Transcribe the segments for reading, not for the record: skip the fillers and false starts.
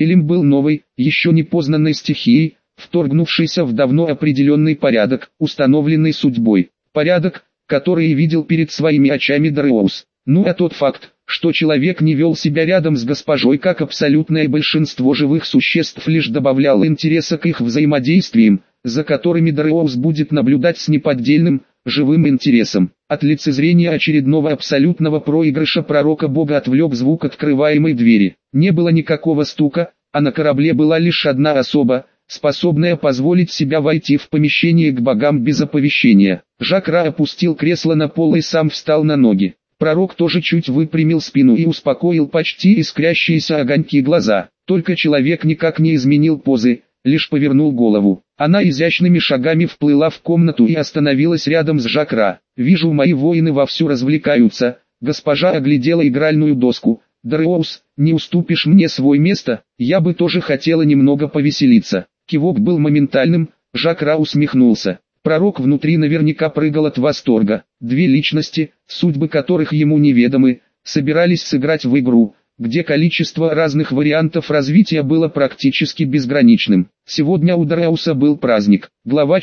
Илим был новой, еще не познанной стихией, вторгнувшейся в давно определенный порядок, установленный судьбой. Порядок, который и видел перед своими очами Дариус. Ну а тот факт, что человек не вел себя рядом с госпожой как абсолютное большинство живых существ, лишь добавлял интереса к их взаимодействиям, за которыми Дариус будет наблюдать с неподдельным, живым интересом. От лицезрения очередного абсолютного проигрыша пророка Бога отвлек звук открываемой двери. Не было никакого стука, а на корабле была лишь одна особа, способная позволить себя войти в помещение к богам без оповещения. Жак Ра опустил кресло на пол и сам встал на ноги. Пророк тоже чуть выпрямил спину и успокоил почти искрящиеся огоньки глаза. Только человек никак не изменил позы, лишь повернул голову. Она изящными шагами вплыла в комнату и остановилась рядом с Жак Ра. «Вижу, мои воины вовсю развлекаются». Госпожа оглядела игральную доску. «Дариус, не уступишь мне свое место? Я бы тоже хотела немного повеселиться». Кивок был моментальным, Жак Ра усмехнулся. Пророк внутри наверняка прыгал от восторга. Две личности, судьбы которых ему неведомы, собирались сыграть в игру, где количество разных вариантов развития было практически безграничным. Сегодня у Дариуса был праздник. Глава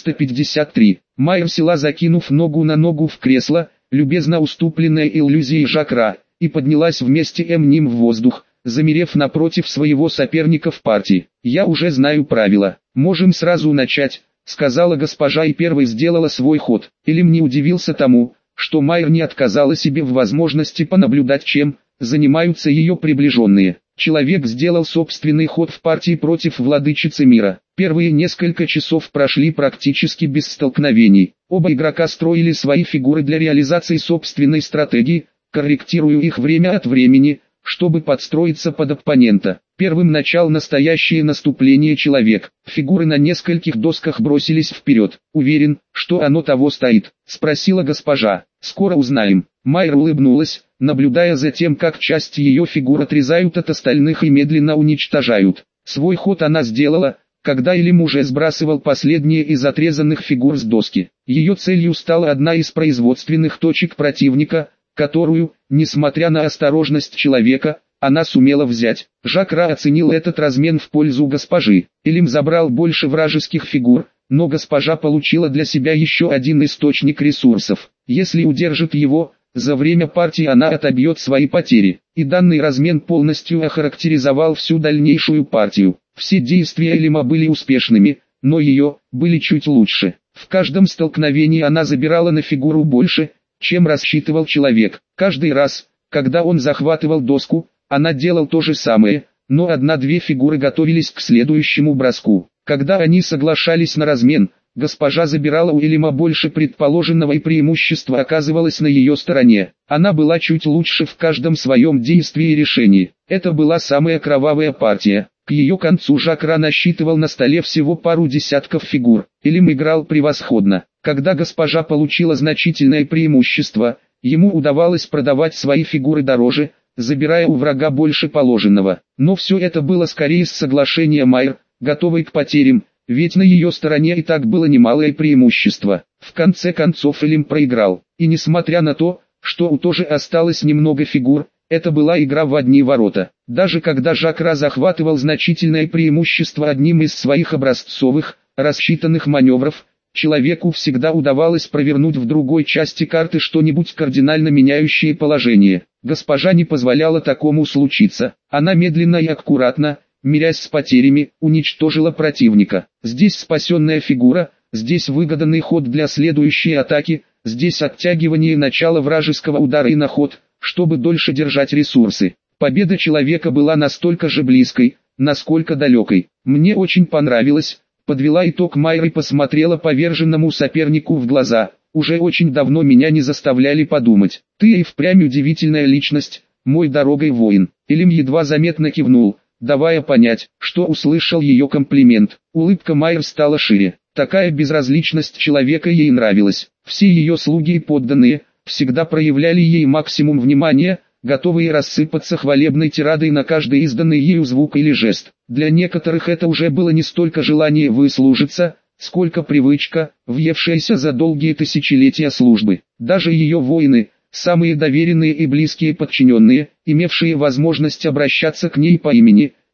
453. Майер села, закинув ногу на ногу в кресло, любезно уступленное иллюзией Жак Ра, и поднялась вместе ним в воздух, замерев напротив своего соперника в партии. «Я уже знаю правила. Можем сразу начать», — сказала госпожа и первой сделала свой ход. Илим не удивился тому, что Майер не отказала себе в возможности понаблюдать, чем занимаются ее приближенные. Человек сделал собственный ход в партии против владычицы мира. Первые несколько часов прошли практически без столкновений. Оба игрока строили свои фигуры для реализации собственной стратегии, корректируя их время от времени, чтобы подстроиться под оппонента. Первым начал настоящее наступление человек. Фигуры на нескольких досках бросились вперед. «Уверен, что оно того стоит?» — спросила госпожа. «Скоро узнаем». Майер улыбнулась, наблюдая за тем, как часть ее фигур отрезают от остальных и медленно уничтожают. Свой ход она сделала, когда Илим уже сбрасывал последние из отрезанных фигур с доски. Ее целью стала одна из производственных точек противника, которую, несмотря на осторожность человека, она сумела взять. Жак Ра оценил этот размен в пользу госпожи. Илим забрал больше вражеских фигур, но госпожа получила для себя еще один источник ресурсов. Если удержит его, за время партии она отобьет свои потери. И данный размен полностью охарактеризовал всю дальнейшую партию. Все действия Илима были успешными, но ее были чуть лучше. В каждом столкновении она забирала на фигуру больше, чем рассчитывал человек. Каждый раз, когда он захватывал доску, она делал то же самое, но одна-две фигуры готовились к следующему броску. Когда они соглашались на размен, госпожа забирала у Илима больше предположенного и преимущество оказывалось на ее стороне. Она была чуть лучше в каждом своем действии и решении. Это была самая кровавая партия. К ее концу Жак Ра насчитывал на столе всего пару десятков фигур. Илим играл превосходно. Когда госпожа получила значительное преимущество, ему удавалось продавать свои фигуры дороже, забирая у врага больше положенного. Но все это было скорее с соглашения Майер, готовой к потерям, ведь на ее стороне и так было немалое преимущество. В конце концов Илим проиграл, и несмотря на то, что у тоже осталось немного фигур, это была игра в одни ворота. Даже когда Жак Ра захватывал значительное преимущество одним из своих образцовых, рассчитанных маневров, человеку всегда удавалось провернуть в другой части карты что-нибудь кардинально меняющее положение. Госпожа не позволяла такому случиться. Она медленно и аккуратно, мирясь с потерями, уничтожила противника. Здесь спасенная фигура, здесь выгоданный ход для следующей атаки, здесь оттягивание начала вражеского удара и на ход, чтобы дольше держать ресурсы. Победа человека была настолько же близкой, насколько далекой. Мне очень понравилось. Подвела итог Майер и посмотрела поверженному сопернику в глаза. Уже очень давно меня не заставляли подумать. Ты и впрямь удивительная личность, мой дорогой воин. Илим едва заметно кивнул, давая понять, что услышал ее комплимент. Улыбка Майер стала шире. Такая безразличность человека ей нравилась. Все ее слуги и подданные всегда проявляли ей максимум внимания, готовые рассыпаться хвалебной тирадой на каждый изданный ею звук или жест. Для некоторых это уже было не столько желание выслужиться, сколько привычка, въевшаяся за долгие тысячелетия службы. Даже ее воины, самые доверенные и близкие подчиненные, имевшие возможность обращаться к ней по имени,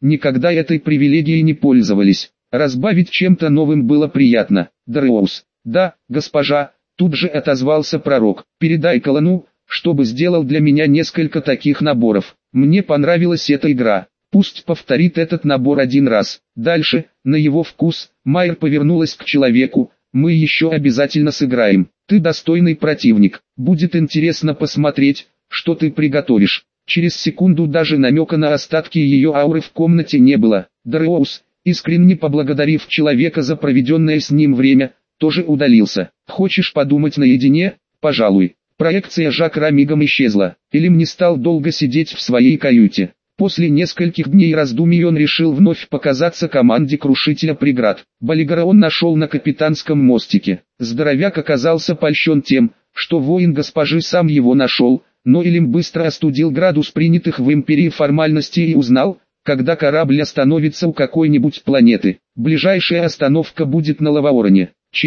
никогда этой привилегией не пользовались. Разбавить чем-то новым было приятно. Дреус. Да, госпожа, тут же отозвался пророк. Передай Колану, чтобы сделал для меня несколько таких наборов. Мне понравилась эта игра. Пусть повторит этот набор один раз. Дальше, на его вкус, Майер повернулась к человеку. Мы еще обязательно сыграем. Ты достойный противник. Будет интересно посмотреть, что ты приготовишь. Через секунду даже намека на остатки ее ауры в комнате не было. Дреус, искренне поблагодарив человека за проведенное с ним время, тоже удалился. Хочешь подумать наедине? Пожалуй. Проекция Жакра мигом исчезла. Элим не стал долго сидеть в своей каюте. После нескольких дней раздумий он решил вновь показаться команде крушителя преград. Балигара он нашел на капитанском мостике. Здоровяк оказался польщен тем, что воин госпожи сам его нашел, но Элим быстро остудил градус принятых в империи формальностей и узнал, когда корабль остановится у какой-нибудь планеты. Ближайшая остановка будет на Лаваороне.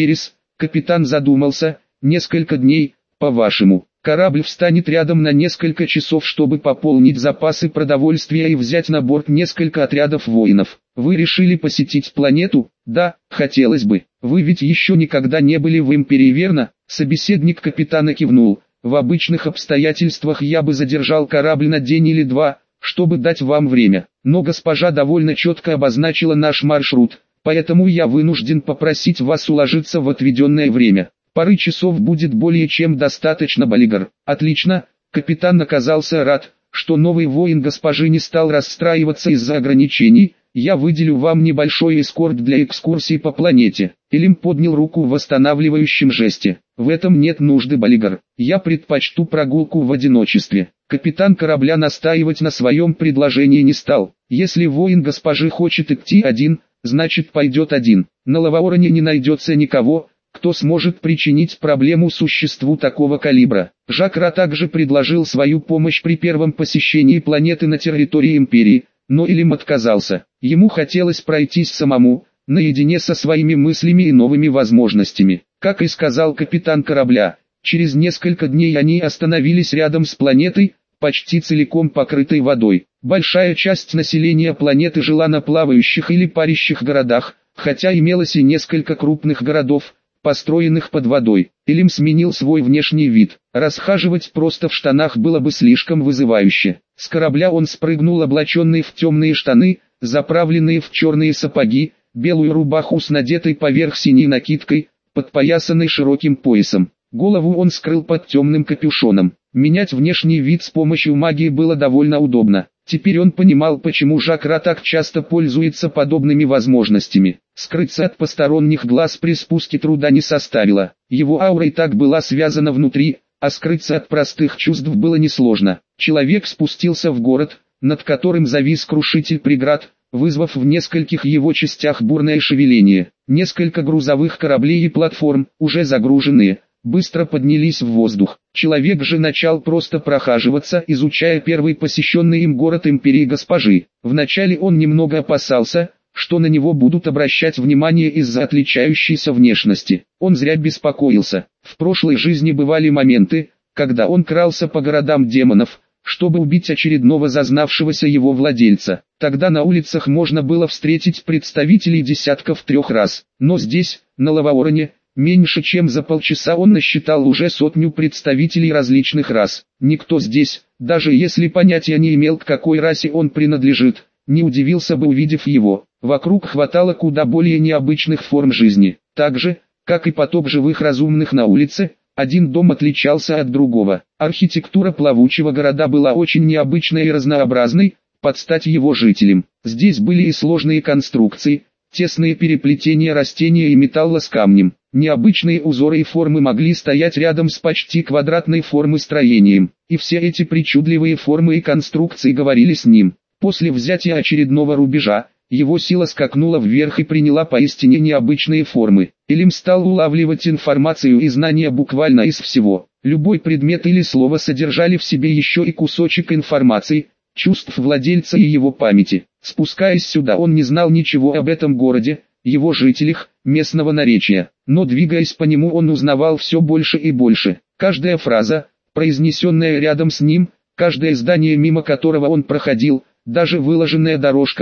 Капитан задумался, несколько дней, по-вашему. Корабль встанет рядом на несколько часов, чтобы пополнить запасы продовольствия и взять на борт несколько отрядов воинов. Вы решили посетить планету? Да, хотелось бы. Вы ведь еще никогда не были в империи, верно? Собеседник капитана кивнул. В обычных обстоятельствах я бы задержал корабль на день или два, чтобы дать вам время. Но госпожа довольно четко обозначила наш маршрут, поэтому я вынужден попросить вас уложиться в отведенное время. Пары часов будет более чем достаточно, Балигар. Отлично, капитан оказался рад, что новый воин госпожи не стал расстраиваться из-за ограничений. Я выделю вам небольшой эскорт для экскурсии по планете. Элим поднял руку в восстанавливающем жесте. В этом нет нужды, Балигар. Я предпочту прогулку в одиночестве. Капитан корабля настаивать на своем предложении не стал. Если воин госпожи хочет идти один, значит пойдет один. На Лаваороне не найдется никого, кто сможет причинить проблему существу такого калибра. Жакра также предложил свою помощь при первом посещении планеты на территории империи, но Элим отказался. Ему хотелось пройтись самому, наедине со своими мыслями и новыми возможностями. Как и сказал капитан корабля, через несколько дней они остановились рядом с планетой, почти целиком покрытой водой. Большая часть населения планеты жила на плавающих или парящих городах, хотя имелось и несколько крупных городов, построенных под водой. Элим сменил свой внешний вид. Расхаживать просто в штанах было бы слишком вызывающе. С корабля он спрыгнул облаченный в темные штаны, заправленные в черные сапоги, белую рубаху с надетой поверх синей накидкой, подпоясанной широким поясом. Голову он скрыл под темным капюшоном. Менять внешний вид с помощью магии было довольно удобно. Теперь он понимал, почему Жакра так часто пользуется подобными возможностями. Скрыться от посторонних глаз при спуске труда не составило. Его аура и так была связана внутри, а скрыться от простых чувств было несложно. Человек спустился в город, над которым завис крушитель преград, вызвав в нескольких его частях бурное шевеление. Несколько грузовых кораблей и платформ, уже загруженные, быстро поднялись в воздух. Человек же начал просто прохаживаться, изучая первый посещенный им город империи госпожи. Вначале он немного опасался, что на него будут обращать внимание из-за отличающейся внешности. Он зря беспокоился. В прошлой жизни бывали моменты, когда он крался по городам демонов, чтобы убить очередного зазнавшегося его владельца. Тогда на улицах можно было встретить представителей десятков 3 рас. Но здесь, на Лаваороне, меньше чем за полчаса он насчитал уже 100 представителей различных рас. Никто здесь, даже если понятия не имел, к какой расе он принадлежит, не удивился бы, увидев его. Вокруг хватало куда более необычных форм жизни. Так же, как и поток живых разумных на улице, один дом отличался от другого. Архитектура плавучего города была очень необычной и разнообразной, под стать его жителям. Здесь были и сложные конструкции, тесные переплетения растения и металла с камнем. Необычные узоры и формы могли стоять рядом с почти квадратной формы строением, и все эти причудливые формы и конструкции говорили с ним. После взятия очередного рубежа, его сила скакнула вверх и приняла поистине необычные формы. Элим стал улавливать информацию и знания буквально из всего. Любой предмет или слово содержали в себе еще и кусочек информации, чувств владельца и его памяти. Спускаясь сюда, он не знал ничего об этом городе, его жителях, местного наречия, но двигаясь по нему, он узнавал все больше и больше. Каждая фраза, произнесенная рядом с ним, каждое здание, мимо которого он проходил, даже выложенная дорожка,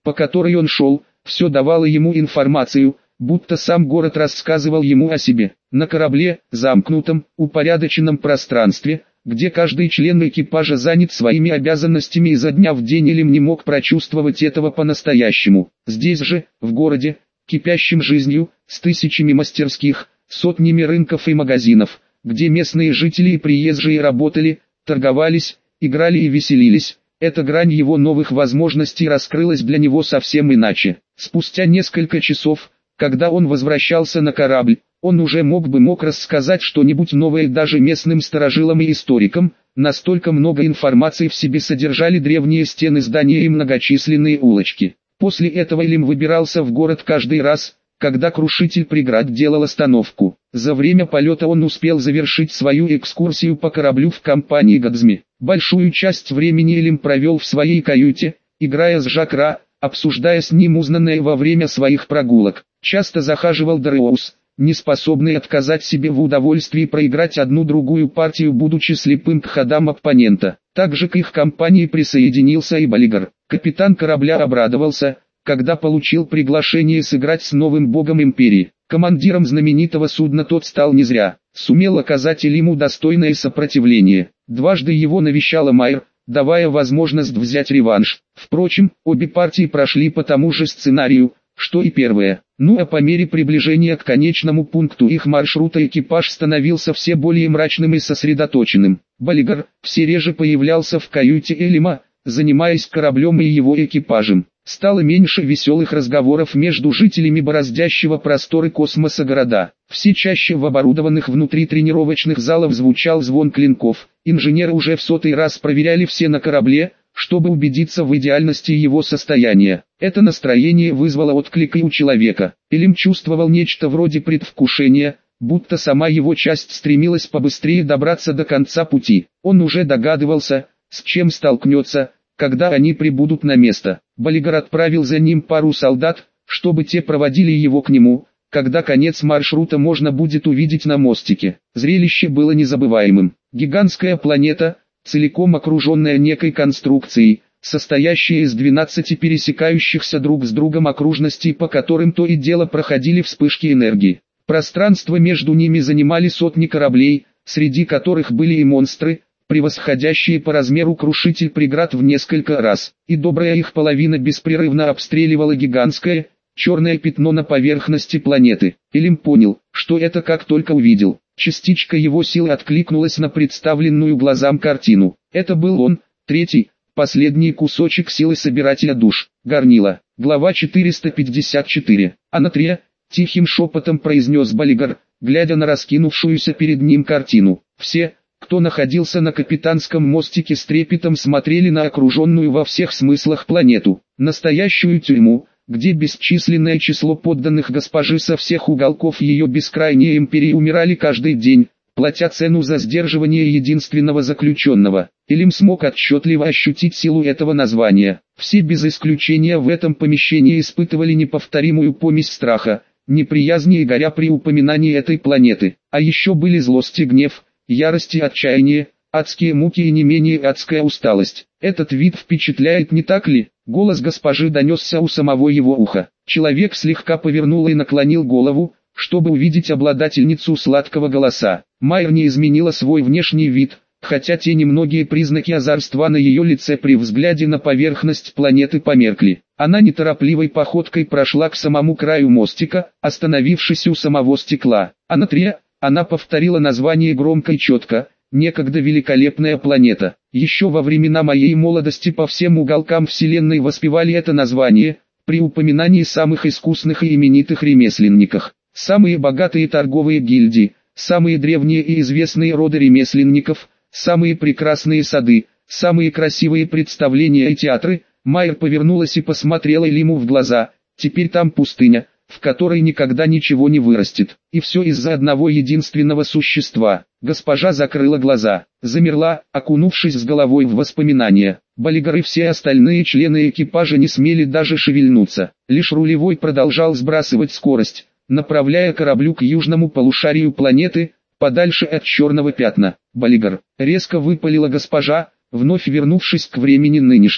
по которой он шел, все давало ему информацию, будто сам город рассказывал ему о себе. На корабле, замкнутом, упорядоченном пространстве, где каждый член экипажа занят своими обязанностями изо дня в день, Элим не мог прочувствовать этого по-настоящему. Здесь же, в городе, кипящем жизнью, с тысячами мастерских, сотнями рынков и магазинов, где местные жители и приезжие работали, торговались, играли и веселились, эта грань его новых возможностей раскрылась для него совсем иначе. Спустя несколько часов, когда он возвращался на корабль, он уже мог рассказать что-нибудь новое даже местным старожилам и историкам, настолько много информации в себе содержали древние стены здания и многочисленные улочки. После этого Элим выбирался в город каждый раз, когда крушитель преград делал остановку. За время полета он успел завершить свою экскурсию по кораблю в компании Гадзми. Большую часть времени Элим провел в своей каюте, играя с Жакра, обсуждая с ним узнанное во время своих прогулок. Часто захаживал Дреус, не способный отказать себе в удовольствии проиграть одну-другую партию, будучи слепым к ходам оппонента. Также к их компании присоединился и Балигар. Капитан корабля обрадовался, когда получил приглашение сыграть с новым богом империи. Командиром знаменитого судна тот стал не зря, сумел оказать Элиму достойное сопротивление. Дважды его навещала Майр, давая возможность взять реванш. Впрочем, обе партии прошли по тому же сценарию, что и первая. А по мере приближения к конечному пункту их маршрута экипаж становился все более мрачным и сосредоточенным. Балигар все реже появлялся в каюте Элима, занимаясь кораблем и его экипажем. Стало меньше веселых разговоров между жителями бороздящего просторы космоса города. Все чаще в оборудованных внутри тренировочных залов звучал звон клинков. Инженеры уже в 100-й раз проверяли все на корабле, чтобы убедиться в идеальности его состояния. Это настроение вызвало отклик и у человека. Элим чувствовал нечто вроде предвкушения, будто сама его часть стремилась побыстрее добраться до конца пути. Он уже догадывался, с чем столкнется, когда они прибудут на место. Балигар отправил за ним пару солдат, чтобы те проводили его к нему, когда конец маршрута можно будет увидеть на мостике. Зрелище было незабываемым. Гигантская планета, целиком окруженная некой конструкцией, состоящая из 12 пересекающихся друг с другом окружностей, по которым то и дело проходили вспышки энергии. Пространство между ними занимали сотни кораблей, среди которых были и монстры, превосходящие по размеру крушитель преград в несколько раз, и добрая их половина беспрерывно обстреливала гигантское, черное пятно на поверхности планеты. Элим понял, что это как только увидел. Частичка его силы откликнулась на представленную глазам картину. Это был он, третий, последний кусочек силы собирателя душ. Горнило. Глава 454. Анатрия, тихим шепотом произнес Балигар, глядя на раскинувшуюся перед ним картину. Все, кто находился на капитанском мостике, с трепетом смотрели на окруженную во всех смыслах планету. Настоящую тюрьму, где бесчисленное число подданных госпожи со всех уголков ее бескрайней империи умирали каждый день, платя цену за сдерживание единственного заключенного. Элим смог отчетливо ощутить силу этого названия. Все без исключения в этом помещении испытывали неповторимую помесь страха, неприязни и горя при упоминании этой планеты. А еще были злость и гнев, ярость и отчаяние, адские муки и не менее адская усталость. Этот вид впечатляет, не так ли? Голос госпожи донесся у самого его уха. Человек слегка повернул и наклонил голову, чтобы увидеть обладательницу сладкого голоса. Майер не изменила свой внешний вид, хотя те немногие признаки озорства на ее лице при взгляде на поверхность планеты померкли. Она неторопливой походкой прошла к самому краю мостика, остановившись у самого стекла. Анатрия, она повторила название громко и четко. Некогда великолепная планета. Еще во времена моей молодости по всем уголкам вселенной воспевали это название, при упоминании самых искусных и именитых ремесленниках. Самые богатые торговые гильдии, самые древние и известные роды ремесленников, самые прекрасные сады, самые красивые представления и театры. Майер повернулась и посмотрела Элиму в глаза. Теперь там пустыня, в которой никогда ничего не вырастет. И все из-за одного единственного существа. Госпожа закрыла глаза, замерла, окунувшись с головой в воспоминания. Балигар и все остальные члены экипажа не смели даже шевельнуться. Лишь рулевой продолжал сбрасывать скорость, направляя кораблю к южному полушарию планеты, подальше от черного пятна. Балигар, резко выпалила госпожа, вновь вернувшись к времени нынешнему.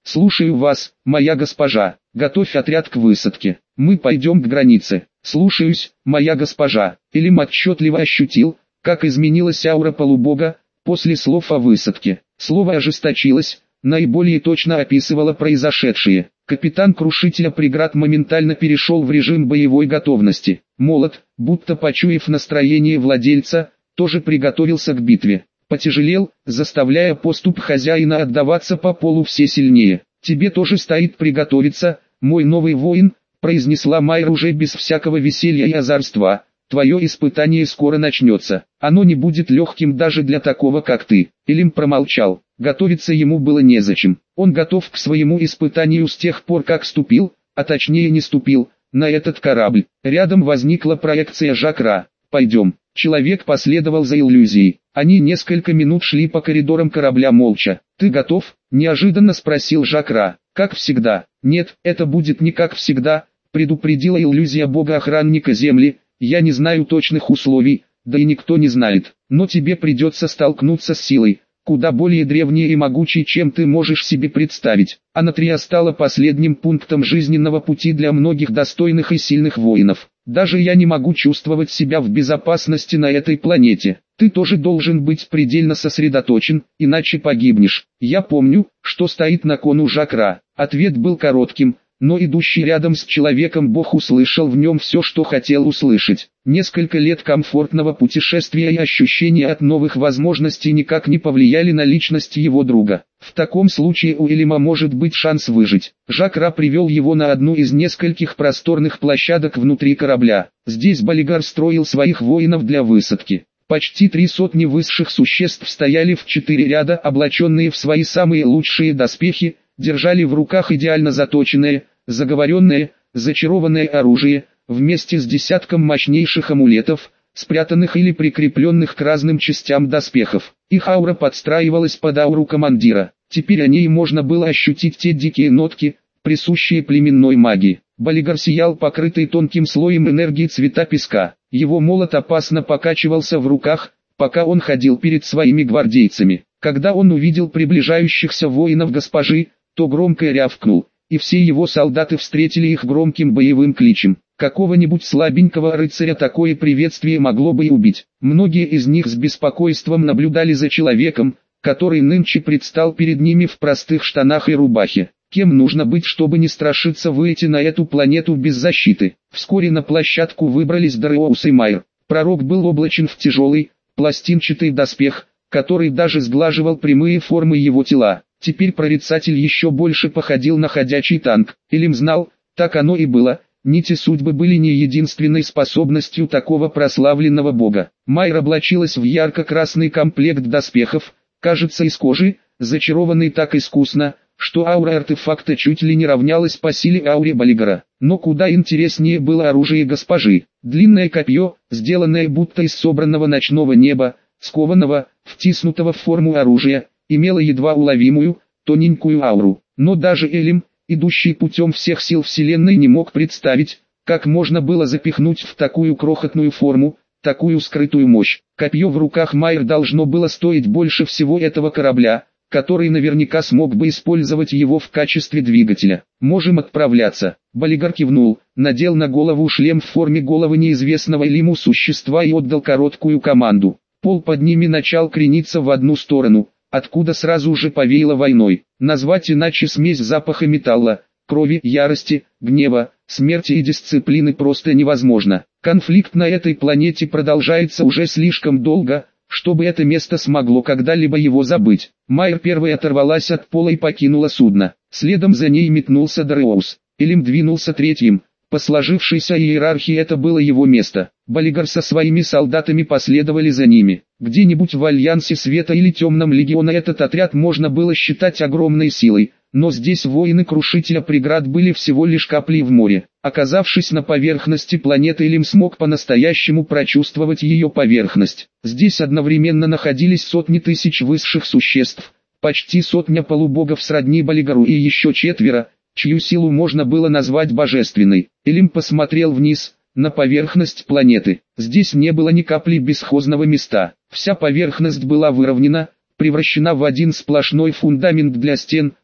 «Слушаю вас, моя госпожа. Готовь отряд к высадке. Мы пойдем к границе». «Слушаюсь, моя госпожа». Элим отчетливо ощутил, как изменилась аура полубога после слов о высадке. Слово «ожесточилось» наиболее точно описывало произошедшее. Капитан Крушителя преград моментально перешел в режим боевой готовности. Молот, будто почуяв настроение владельца, тоже приготовился к битве. Потяжелел, заставляя поступь хозяина отдаваться по полу все сильнее. «Тебе тоже стоит приготовиться, мой новый воин», произнесла Майра уже без всякого веселья и озорства. «Твое испытание скоро начнется. Оно не будет легким даже для такого, как ты». Элим промолчал. Готовиться ему было незачем. Он готов к своему испытанию с тех пор, как ступил, а точнее не ступил, на этот корабль. Рядом возникла проекция Жакра. «Пойдем». Человек последовал за иллюзией. Они несколько минут шли по коридорам корабля молча. «Ты готов?» – неожиданно спросил Жакра. «Как всегда». «Нет, это будет не как всегда», – предупредила иллюзия бога-охранника Земли. «Я не знаю точных условий, да и никто не знает. Но тебе придется столкнуться с силой, куда более древней и могучей, чем ты можешь себе представить». Анатрия стала последним пунктом жизненного пути для многих достойных и сильных воинов. «Даже я не могу чувствовать себя в безопасности на этой планете. Ты тоже должен быть предельно сосредоточен, иначе погибнешь». «Я помню, что стоит на кону Жакра». Ответ был коротким, но идущий рядом с человеком Бог услышал в нем все, что хотел услышать. Несколько лет комфортного путешествия и ощущения от новых возможностей никак не повлияли на личность его друга. В таком случае у Элима может быть шанс выжить. Жакра привел его на одну из нескольких просторных площадок внутри корабля. Здесь Балигар строил своих воинов для высадки. Почти 300 высших существ стояли в 4 ряда, облаченные в свои самые лучшие доспехи, держали в руках идеально заточенное, заговоренное, зачарованное оружие, вместе с десятком мощнейших амулетов, спрятанных или прикрепленных к разным частям доспехов. Их аура подстраивалась под ауру командира. Теперь о ней можно было ощутить те дикие нотки, присущие племенной магии. Балигар сиял покрытый тонким слоем энергии цвета песка. Его молот опасно покачивался в руках, пока он ходил перед своими гвардейцами. Когда он увидел приближающихся воинов госпожи, то громко рявкнул, и все его солдаты встретили их громким боевым кличем. Какого-нибудь слабенького рыцаря такое приветствие могло бы и убить. Многие из них с беспокойством наблюдали за человеком, который нынче предстал перед ними в простых штанах и рубахе. Кем нужно быть, чтобы не страшиться выйти на эту планету без защиты? Вскоре на площадку выбрались Дареус и Майр. Пророк был облачен в тяжелый, пластинчатый доспех, который даже сглаживал прямые формы его тела. Теперь прорицатель еще больше походил на ходячий танк. Элим знал, так оно и было, нити судьбы были не единственной способностью такого прославленного бога. Майр облачилась в ярко-красный комплект доспехов, кажется из кожи, зачарованный так искусно, что аура артефакта чуть ли не равнялась по силе ауре Балигара. Но куда интереснее было оружие госпожи. Длинное копье, сделанное будто из собранного ночного неба, скованного, втиснутого в форму оружия, имело едва уловимую, тоненькую ауру. Но даже Элим, идущий путем всех сил Вселенной, не мог представить, как можно было запихнуть в такую крохотную форму, такую скрытую мощь. Копье в руках Майер должно было стоить больше всего этого корабля, который наверняка смог бы использовать его в качестве двигателя. «Можем отправляться». Балигар кивнул, надел на голову шлем в форме головы неизвестного Элиму существа и отдал короткую команду. Пол под ними начал крениться в одну сторону, откуда сразу же повеяло войной. Назвать иначе смесь запаха металла, крови, ярости, гнева, смерти и дисциплины просто невозможно. Конфликт на этой планете продолжается уже слишком долго, чтобы это место смогло когда-либо его забыть. Майер первой оторвалась от пола и покинула судно. Следом за ней метнулся Дареус. Элим двинулся третьим. По сложившейся иерархии это было его место. Балигар со своими солдатами последовали за ними. Где-нибудь в Альянсе Света или Темном Легиона этот отряд можно было считать огромной силой, но здесь воины Крушителя преград были всего лишь каплей в море. Оказавшись на поверхности планеты, Элим смог по-настоящему прочувствовать ее поверхность. Здесь одновременно находились сотни тысяч высших существ, почти сотня полубогов сродни Балигару и еще четверо, чью силу можно было назвать божественной. Элим посмотрел вниз, на поверхность планеты. Здесь не было ни капли бесхозного места. Вся поверхность была выровнена, превращена в один сплошной фундамент для стен,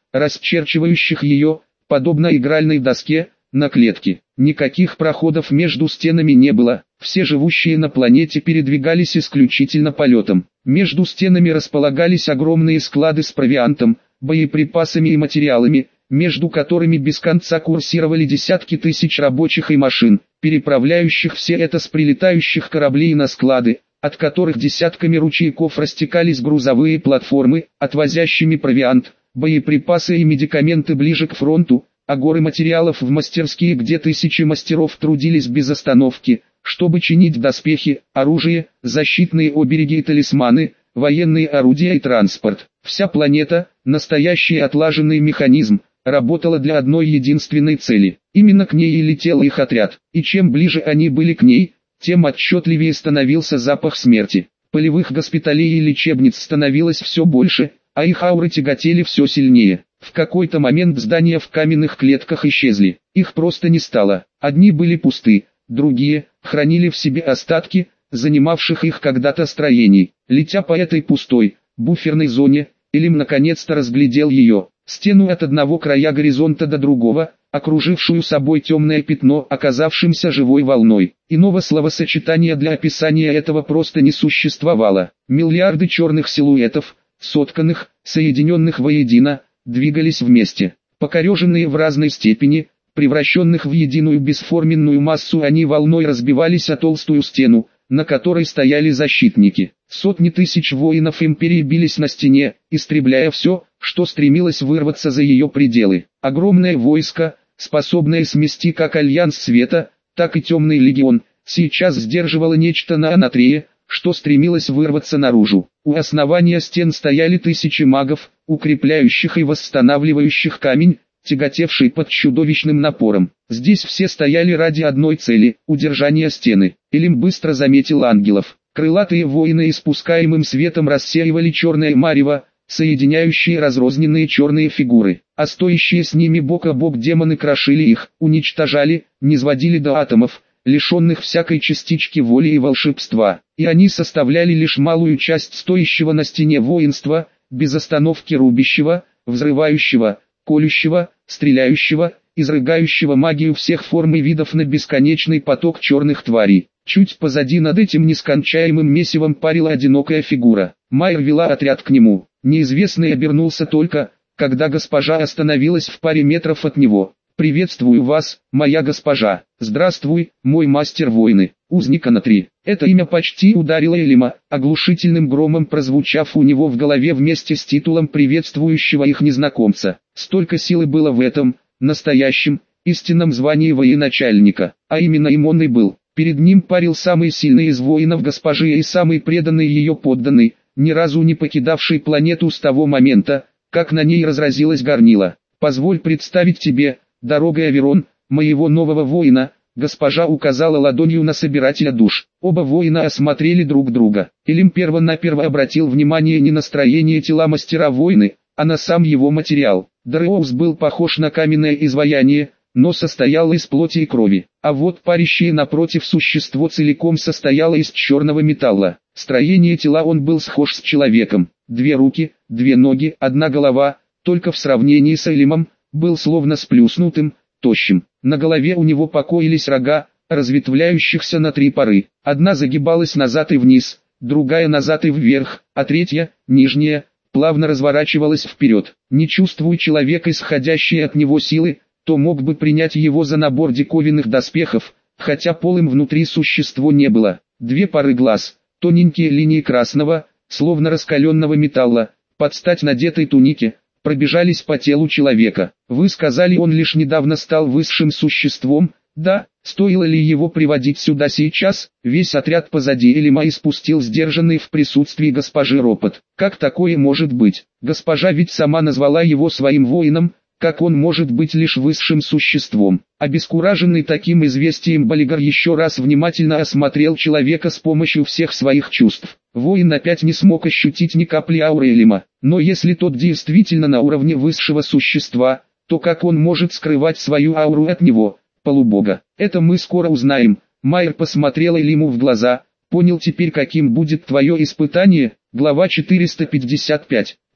расчерчивающих ее, подобно игральной доске, на клетке. Никаких проходов между стенами не было, все живущие на планете передвигались исключительно полетом. Между стенами располагались огромные склады с провиантом, боеприпасами и материалами, между которыми без конца курсировали десятки тысяч рабочих и машин, переправляющих все это с прилетающих кораблей на склады, от которых десятками ручейков растекались грузовые платформы, отвозящими провиант, боеприпасы и медикаменты ближе к фронту, а горы материалов в мастерские, где тысячи мастеров трудились без остановки, чтобы чинить доспехи, оружие, защитные обереги и талисманы, военные орудия и транспорт. Вся планета, настоящий отлаженный механизм, работала для одной единственной цели. Именно к ней и летел их отряд, и чем ближе они были к ней, тем отчетливее становился запах смерти. Полевых госпиталей и лечебниц становилось все больше, а их ауры тяготели все сильнее. В какой-то момент здания в каменных клетках исчезли, их просто не стало. Одни были пусты, другие хранили в себе остатки, занимавших их когда-то строений. Летя по этой пустой, буферной зоне, Элим наконец-то разглядел ее, стену от одного края горизонта до другого, окружившую собой темное пятно, оказавшимся живой волной. Иного словосочетания для описания этого просто не существовало. Миллиарды черных силуэтов, сотканных, соединенных воедино, двигались вместе. Покореженные в разной степени, превращенных в единую бесформенную массу, они волной разбивались о толстую стену, на которой стояли защитники. Сотни тысяч воинов империи бились на стене, истребляя все, что стремилось вырваться за ее пределы. Огромное войско, способное смести как Альянс Света, так и Темный Легион, сейчас сдерживало нечто на Анатрее, что стремилось вырваться наружу. У основания стен стояли тысячи магов, укрепляющих и восстанавливающих камень, тяготевший под чудовищным напором. Здесь все стояли ради одной цели – удержания стены. Элим быстро заметил ангелов. Крылатые воины испускаемым светом рассеивали черное марево, соединяющие разрозненные черные фигуры, а стоящие с ними бок о бок демоны крошили их, уничтожали, низводили до атомов, лишенных всякой частички воли и волшебства, и они составляли лишь малую часть стоящего на стене воинства, без остановки рубящего, взрывающего, колющего, стреляющего, изрыгающего магию всех форм и видов на бесконечный поток черных тварей. Чуть позади над этим нескончаемым месивом парила одинокая фигура. Майер вела отряд к нему. Неизвестный обернулся только, когда госпожа остановилась в паре метров от него. «Приветствую вас, моя госпожа. Здравствуй, мой мастер войны, узник Анатри». Это имя почти ударило Элима, оглушительным громом прозвучав у него в голове вместе с титулом приветствующего их незнакомца. Столько силы было в этом, настоящем, истинном звании военачальника, а именно им он и был. Перед ним парил самый сильный из воинов госпожи и самый преданный ее подданный, ни разу не покидавший планету с того момента, как на ней разразилась горнила. «Позволь представить тебе, дорогой Аверон, моего нового воина», госпожа указала ладонью на собирателя душ. Оба воина осмотрели друг друга. Элим перво-наперво обратил внимание не на строение тела мастера-воины, а на сам его материал. Дреоус был похож на каменное изваяние, но состоял из плоти и крови, а вот парящее напротив существо целиком состояло из черного металла. Строение тела он был схож с человеком. 2 руки, 2 ноги, 1 голова, только в сравнении с Элимом, был словно сплюснутым, тощим. На голове у него покоились рога, разветвляющихся на 3 пары. Одна загибалась назад и вниз, другая назад и вверх, а третья, нижняя, плавно разворачивалась вперед. Не чувствуя человека исходящей от него силы, то мог бы принять его за набор диковинных доспехов, хотя полым внутри существо не было. 2 пары глаз, тоненькие линии красного, словно раскаленного металла, под стать надетой тунике, пробежались по телу человека. Вы сказали, он лишь недавно стал высшим существом, да? Стоило ли его приводить сюда сейчас? Весь отряд позади Элима испустил сдержанный в присутствии госпожи ропот. Как такое может быть? Госпожа ведь сама назвала его своим воином. Как он может быть лишь высшим существом? Обескураженный таким известием Балигар еще раз внимательно осмотрел человека с помощью всех своих чувств. Воин опять не смог ощутить ни капли ауры Элима. Но если тот действительно на уровне высшего существа, то как он может скрывать свою ауру от него, полубога? Это мы скоро узнаем. Майер посмотрел Элиму в глаза. Понял теперь, каким будет твое испытание? Глава 455.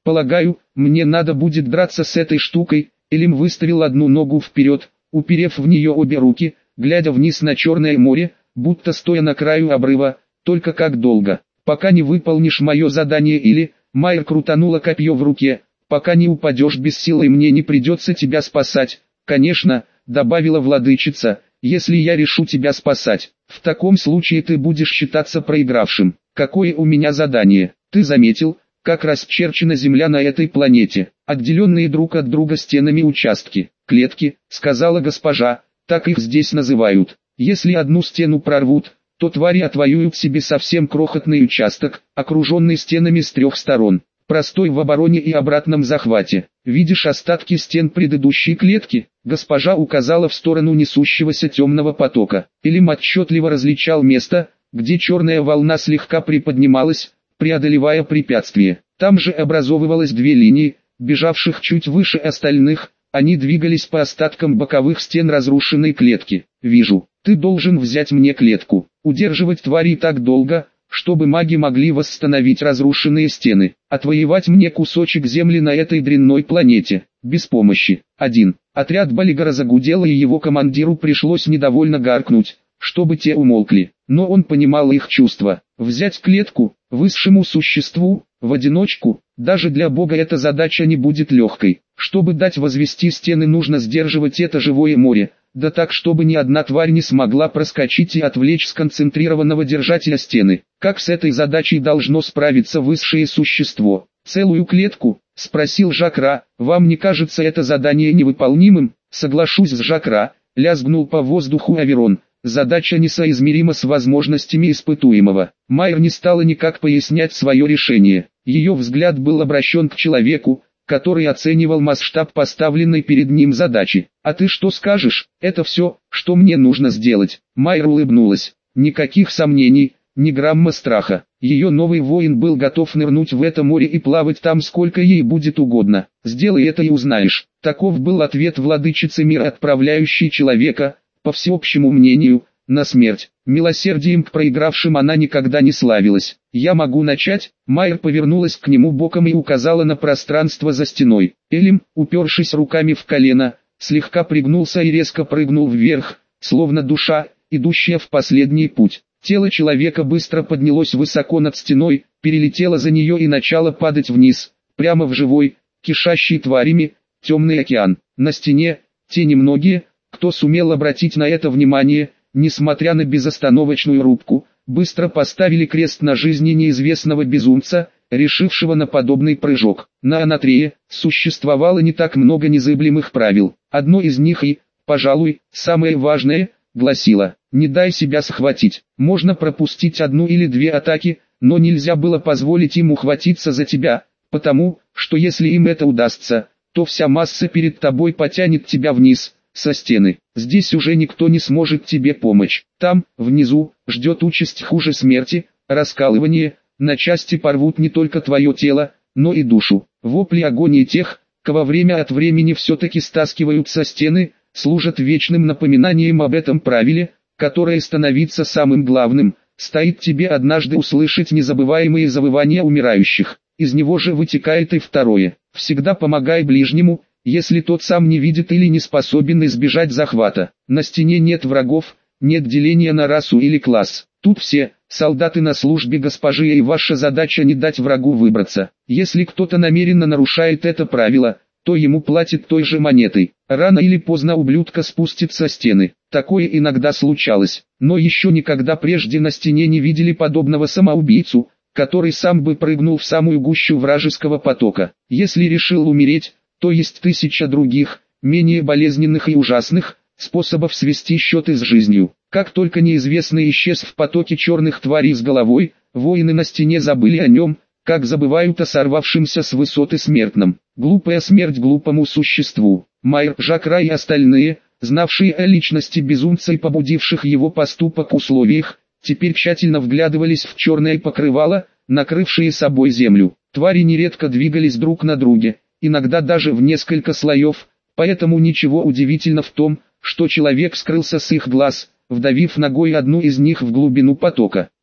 Полагаю, мне надо будет драться с этой штукой. Элим выставил одну ногу вперед, уперев в нее обе руки, глядя вниз на Черное море, будто стоя на краю обрыва. Только как долго? Пока не выполнишь мое задание или... Майер крутанула копье в руке. Пока не упадешь без силы, мне не придется тебя спасать. Конечно, добавила владычица, если я решу тебя спасать. В таком случае ты будешь считаться проигравшим. Какое у меня задание? Ты заметил, как расчерчена земля на этой планете? Отделенные друг от друга стенами участки, клетки, сказала госпожа, так их здесь называют. Если одну стену прорвут, то твари отвоюют себе совсем крохотный участок, окруженный стенами с трех сторон. Простой в обороне и обратном захвате. Видишь остатки стен предыдущей клетки? Госпожа указала в сторону несущегося темного потока. Элим отчетливо различал место, где черная волна слегка приподнималась, преодолевая препятствие. Там же образовывалось две линии, бежавших чуть выше остальных. Они двигались по остаткам боковых стен разрушенной клетки. Вижу, ты должен взять мне клетку, удерживать твари так долго, чтобы маги могли восстановить разрушенные стены, отвоевать мне кусочек земли на этой дрянной планете, без помощи. 1. Отряд Балигара загудел, и его командиру пришлось недовольно гаркнуть, чтобы те умолкли. Но он понимал их чувства. Взять клетку, высшему существу, в одиночку, даже для Бога эта задача не будет легкой. Чтобы дать возвести стены, нужно сдерживать это живое море, да так, чтобы ни одна тварь не смогла проскочить и отвлечь сконцентрированного держателя стены. Как с этой задачей должно справиться высшее существо? Целую клетку? Спросил Жакра. Вам не кажется это задание невыполнимым? Соглашусь с Жакра, лязгнул по воздуху Аверон. Задача несоизмерима с возможностями испытуемого. Майер не стала никак пояснять свое решение. Ее взгляд был обращен к человеку, который оценивал масштаб поставленной перед ним задачи. «А ты что скажешь? Это все, что мне нужно сделать?» Майер улыбнулась. Никаких сомнений, ни грамма страха. Ее новый воин был готов нырнуть в это море и плавать там сколько ей будет угодно. «Сделай это и узнаешь». Таков был ответ владычицы мира, отправляющей человека, по всеобщему мнению, на смерть. Милосердием к проигравшим она никогда не славилась. «Я могу начать?» Майер повернулась к нему боком и указала на пространство за стеной. Элим, упершись руками в колено, слегка пригнулся и резко прыгнул вверх, словно душа, идущая в последний путь. Тело человека быстро поднялось высоко над стеной, перелетело за нее и начало падать вниз, прямо в живой, кишащий тварями, темный океан. На стене, те немногие, кто сумел обратить на это внимание, несмотря на безостановочную рубку, быстро поставили крест на жизни неизвестного безумца, решившего на подобный прыжок. На Анатрее существовало не так много незыблемых правил. Одно из них и, пожалуй, самое важное, гласило: «Не дай себя схватить». Можно пропустить одну или две атаки, но нельзя было позволить им ухватиться за тебя, потому, что если им это удастся, то вся масса перед тобой потянет тебя вниз, со стены. Здесь уже никто не сможет тебе помочь. Там, внизу, ждет участь хуже смерти, раскалывание, на части порвут не только твое тело, но и душу. Вопли агонии тех, кого время от времени все-таки стаскивают со стены, служат вечным напоминанием об этом правиле, которое становится самым главным, стоит тебе однажды услышать незабываемые завывания умирающих. Из него же вытекает и второе: всегда помогай ближнему, если тот сам не видит или не способен избежать захвата. На стене нет врагов, нет деления на расу или класс. Тут все солдаты на службе госпожи, и ваша задача не дать врагу выбраться. Если кто-то намеренно нарушает это правило, то ему платят той же монетой. Рано или поздно ублюдка спустит со стены. Такое иногда случалось, но еще никогда прежде на стене не видели подобного самоубийцу, который сам бы прыгнул в самую гущу вражеского потока. Если решил умереть, то есть тысяча других, менее болезненных и ужасных, способов свести счеты с жизнью. Как только неизвестный исчез в потоке черных тварей с головой, воины на стене забыли о нем, как забывают о сорвавшемся с высоты смертном. Глупая смерть глупому существу. Майер, Жакра и остальные, знавшие о личности безумца и побудивших его поступок условиях, теперь тщательно вглядывались в черное покрывало, накрывшее собой землю. Твари нередко двигались друг на друге, иногда даже в несколько слоев, поэтому ничего удивительного в том, что человек скрылся с их глаз, вдавив ногой одну из них в глубину потока.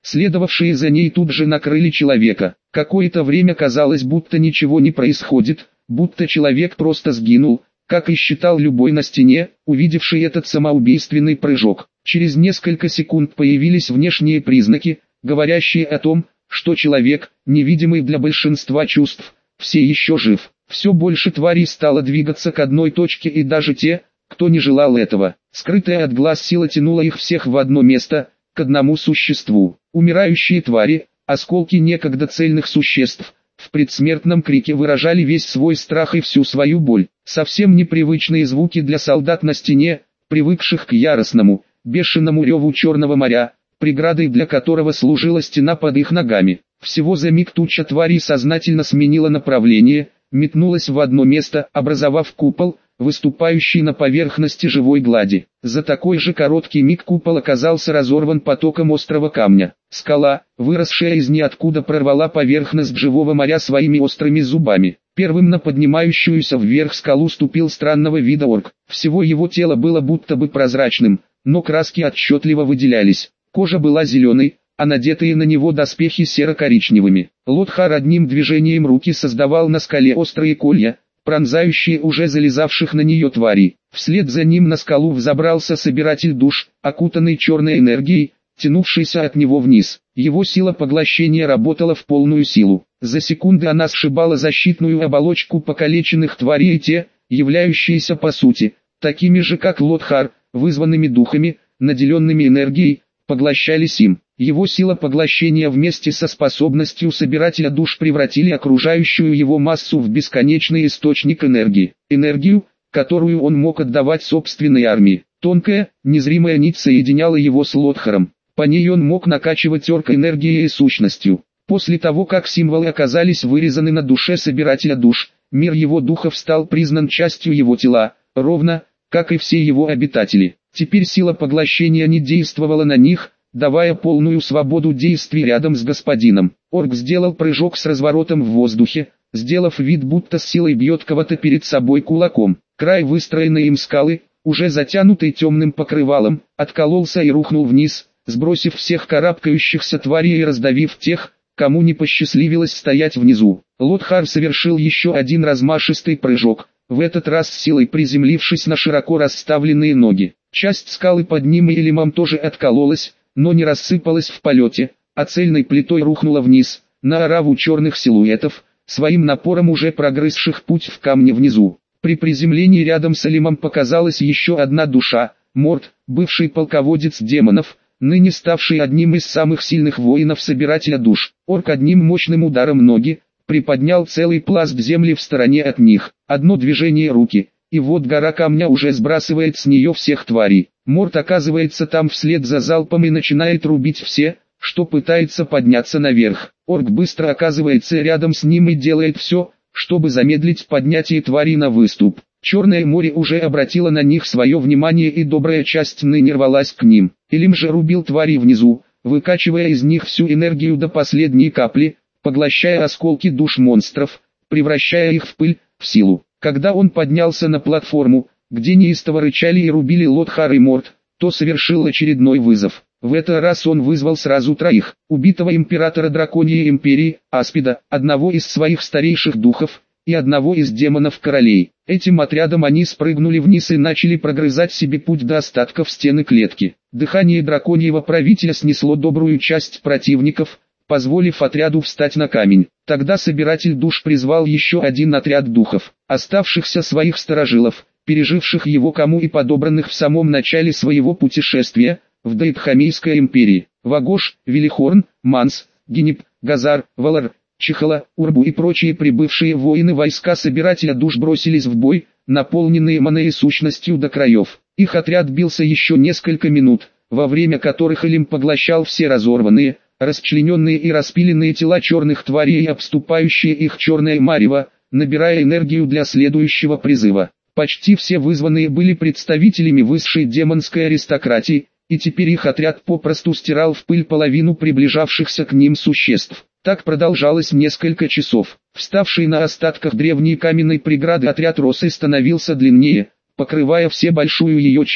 следовавшие за ней тут же накрыли человека. Какое-то время казалось, будто ничего не происходит, будто человек просто сгинул, как и считал любой на стене, увидевший этот самоубийственный прыжок. Через несколько секунд появились внешние признаки, говорящие о том, что человек, невидимый для большинства чувств, все еще жив. Все больше тварей стало двигаться к одной точке, и даже те, кто не желал этого. Скрытая от глаз сила тянула их всех в одно место, к одному существу. Умирающие твари, осколки некогда цельных существ, в предсмертном крике выражали весь свой страх и всю свою боль. Совсем непривычные звуки для солдат на стене, привыкших к яростному, бешеному реву Черного моря, преградой для которого служила стена под их ногами. Всего за миг туча тварей сознательно сменила направление, метнулась в одно место, образовав купол, выступающий на поверхности живой глади. За такой же короткий миг купол оказался разорван потоком острого камня. Скала, выросшая из ниоткуда, прорвала поверхность живого моря своими острыми зубами. Первым на поднимающуюся вверх скалу ступил странного вида орк. Всего его тело было будто бы прозрачным, но краски отчетливо выделялись. Кожа была зеленой, а надетые на него доспехи серо-коричневыми. Лотхар одним движением руки создавал на скале острые колья, пронзающие уже залезавших на нее тварей. Вслед за ним на скалу взобрался собиратель душ, окутанный черной энергией, тянувшейся от него вниз. Его сила поглощения работала в полную силу. За секунды она сшибала защитную оболочку покалеченных тварей, и те, являющиеся по сути, такими же как Лотхар, вызванными духами, наделенными энергией, поглощались им. Его сила поглощения вместе со способностью собирателя душ превратили окружающую его массу в бесконечный источник энергии. Энергию, которую он мог отдавать собственной армии. Тонкая, незримая нить соединяла его с Лотхаром. По ней он мог накачивать орка энергией и сущностью. После того, как символы оказались вырезаны на душе собирателя душ, мир его духов стал признан частью его тела, ровно, как и все его обитатели. Теперь сила поглощения не действовала на них, давая полную свободу действий рядом с господином. Орк сделал прыжок с разворотом в воздухе, сделав вид, будто с силой бьет кого-то перед собой кулаком. Край выстроенной им скалы, уже затянутый темным покрывалом, откололся и рухнул вниз, сбросив всех карабкающихся тварей и раздавив тех, кому не посчастливилось стоять внизу. Лотхар совершил еще один размашистый прыжок, в этот раз с силой приземлившись на широко расставленные ноги. Часть скалы под ним и Элимом тоже откололась, но не рассыпалась в полете, а цельной плитой рухнула вниз, на ораву черных силуэтов, своим напором уже прогрызших путь в камне внизу. При приземлении рядом с Элимом показалась еще одна душа, Морт, бывший полководец демонов, ныне ставший одним из самых сильных воинов-собирателя душ. Орк одним мощным ударом ноги приподнял целый пласт земли в стороне от них. Одно движение руки, и вот гора камня уже сбрасывает с нее всех тварей. Морт оказывается там вслед за залпом и начинает рубить все, что пытается подняться наверх. Орк быстро оказывается рядом с ним и делает все, чтобы замедлить поднятие тварей на выступ. Черное море уже обратило на них свое внимание, и добрая часть ныне рвалась к ним. Элим же рубил тварей внизу, выкачивая из них всю энергию до последней капли, поглощая осколки душ монстров, превращая их в пыль, в силу. Когда он поднялся на платформу, где неистово рычали и рубили Лотхар и Морт, то совершил очередной вызов. В этот раз он вызвал сразу троих: убитого императора Драконьей Империи, Аспида, одного из своих старейших духов, и одного из демонов-королей. Этим отрядом они спрыгнули вниз и начали прогрызать себе путь до остатков стены клетки. Дыхание драконьего правителя снесло добрую часть противников, позволив отряду встать на камень. Тогда собиратель душ призвал еще один отряд духов, оставшихся своих старожилов, переживших его кому и подобранных в самом начале своего путешествия, в Дейдхамейской империи. Вагош, Велихорн, Манс, Генеп, Газар, Валар, Чехала, Урбу и прочие прибывшие воины войска собирателя душ бросились в бой, наполненные маной сущностью до краев. Их отряд бился еще несколько минут, во время которых Элим поглощал все разорванные, расчлененные и распиленные тела черных тварей и обступающие их черное марево, набирая энергию для следующего призыва. Почти все вызванные были представителями высшей демонской аристократии, и теперь их отряд попросту стирал в пыль половину приближавшихся к ним существ. Так продолжалось несколько часов. Вставший на остатках древней каменной преграды отряд рос и становился длиннее, покрывая все большую ее часть.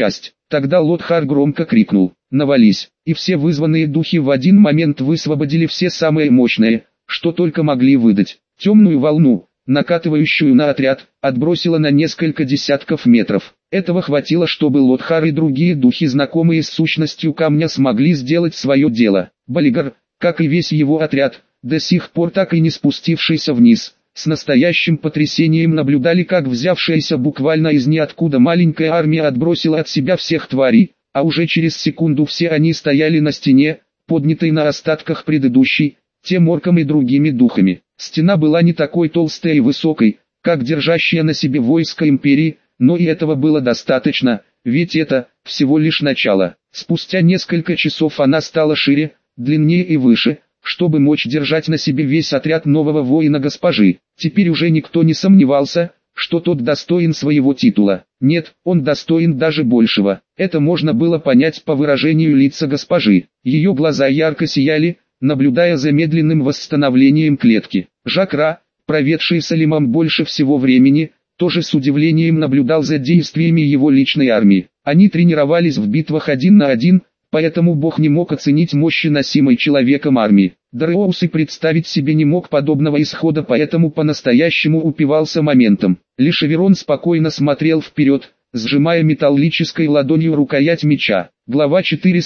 Тогда Лотхар громко крикнул: «Навались!» И все вызванные духи в один момент высвободили все самые мощные, что только могли выдать. Темную волну, накатывающую на отряд, отбросило на несколько десятков метров. Этого хватило, чтобы Лотхар и другие духи, знакомые с сущностью камня, смогли сделать свое дело. Балигар, как и весь его отряд, до сих пор так и не спустившийся вниз, с настоящим потрясением наблюдали, как взявшаяся буквально из ниоткуда маленькая армия отбросила от себя всех тварей, а уже через секунду все они стояли на стене, поднятой на остатках предыдущей, тем орком и другими духами. Стена была не такой толстой и высокой, как держащая на себе войско империи, но и этого было достаточно, ведь это всего лишь начало. Спустя несколько часов она стала шире, длиннее и выше, чтобы мочь держать на себе весь отряд нового воина госпожи. Теперь уже никто не сомневался, что тот достоин своего титула. Нет, он достоин даже большего. Это можно было понять по выражению лица госпожи. Ее глаза ярко сияли, наблюдая за медленным восстановлением клетки. Жакра, проведший с Алимом больше всего времени, тоже с удивлением наблюдал за действиями его личной армии. Они тренировались в битвах 1 на 1, поэтому Бог не мог оценить мощи носимой человеком армии. Дареоус и представить себе не мог подобного исхода, поэтому по-настоящему упивался моментом. Лишь Эверон спокойно смотрел вперед, сжимая металлической ладонью рукоять меча. Глава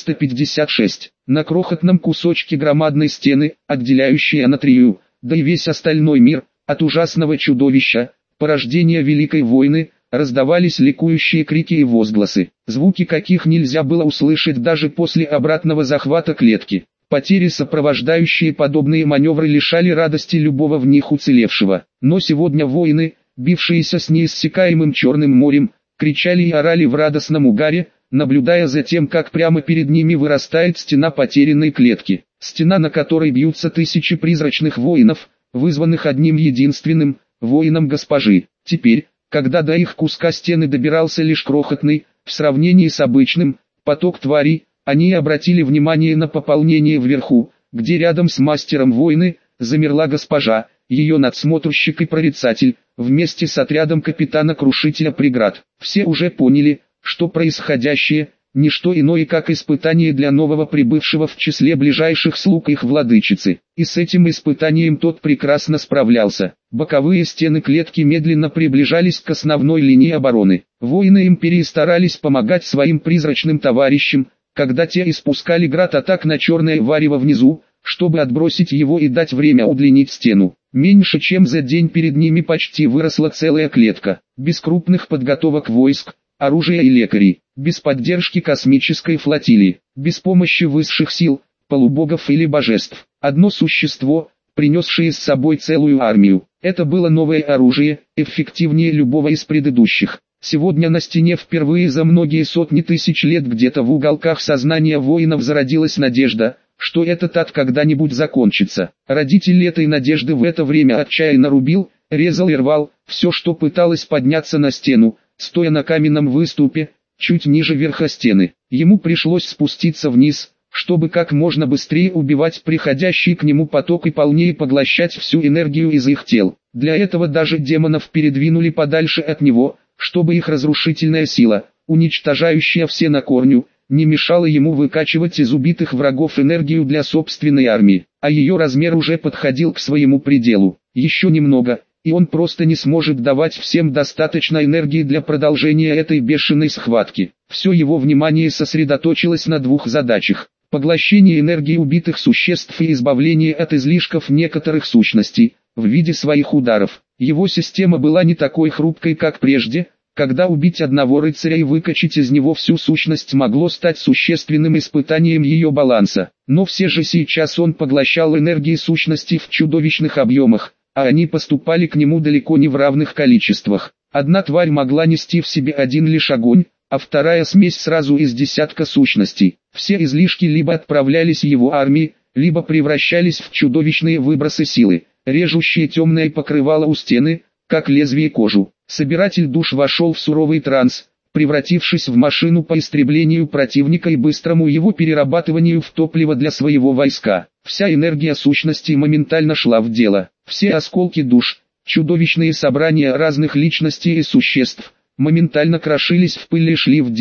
456. На крохотном кусочке громадной стены, отделяющей Анатрию, да и весь остальной мир, от ужасного чудовища, порождения Великой войны, раздавались ликующие крики и возгласы, звуки каких нельзя было услышать даже после обратного захвата клетки. Потери, сопровождающие подобные маневры, лишали радости любого в них уцелевшего. Но сегодня воины, бившиеся с неиссякаемым Черным морем, кричали и орали в радостном угаре, наблюдая за тем, как прямо перед ними вырастает стена потерянной клетки. Стена, на которой бьются тысячи призрачных воинов, вызванных одним единственным воином госпожи. Теперь, когда до их куска стены добирался лишь крохотный, в сравнении с обычным, поток тварей, они обратили внимание на пополнение вверху, где рядом с мастером войны замерла госпожа, ее надсмотрщик и прорицатель, вместе с отрядом капитана-крушителя преград. Все уже поняли, что происходящее – не что иное, как испытание для нового прибывшего в числе ближайших слуг их владычицы. И с этим испытанием тот прекрасно справлялся. Боковые стены клетки медленно приближались к основной линии обороны. Воины империи старались помогать своим призрачным товарищам, когда те испускали град атак на черное варево внизу, чтобы отбросить его и дать время удлинить стену. Меньше чем за день перед ними почти выросла целая клетка, без крупных подготовок войск, оружия и лекарей, без поддержки космической флотилии, без помощи высших сил, полубогов или божеств. Одно существо, принесшее с собой целую армию. Это было новое оружие, эффективнее любого из предыдущих. Сегодня на стене впервые за многие сотни тысяч лет где-то в уголках сознания воинов зародилась надежда, что этот ад когда-нибудь закончится. Родитель этой надежды в это время отчаянно рубил, резал и рвал все, что пыталось подняться на стену, стоя на каменном выступе, чуть ниже верха стены. Ему пришлось спуститься вниз, чтобы как можно быстрее убивать приходящий к нему поток и полнее поглощать всю энергию из их тел. Для этого даже демонов передвинули подальше от него, чтобы их разрушительная сила, уничтожающая все на корню, не мешала ему выкачивать из убитых врагов энергию для собственной армии, а ее размер уже подходил к своему пределу. Еще немного, и он просто не сможет давать всем достаточно энергии для продолжения этой бешеной схватки. Все его внимание сосредоточилось на двух задачах: поглощение энергии убитых существ и избавление от излишков некоторых сущностей, в виде своих ударов. Его система была не такой хрупкой, как прежде, когда убить одного рыцаря и выкачать из него всю сущность могло стать существенным испытанием ее баланса. Но все же сейчас он поглощал энергии сущности в чудовищных объемах, а они поступали к нему далеко не в равных количествах. Одна тварь могла нести в себе один лишь огонь, а вторая смесь сразу из десятка сущностей. Все излишки либо отправлялись его армии, либо превращались в чудовищные выбросы силы, режущие темное покрывало у стены, как лезвие кожу. Собиратель душ вошел в суровый транс, превратившись в машину по истреблению противника и быстрому его перерабатыванию в топливо для своего войска. Вся энергия сущности моментально шла в дело. Все осколки душ, чудовищные собрания разных личностей и существ, моментально крошились в пыль и шли в дело.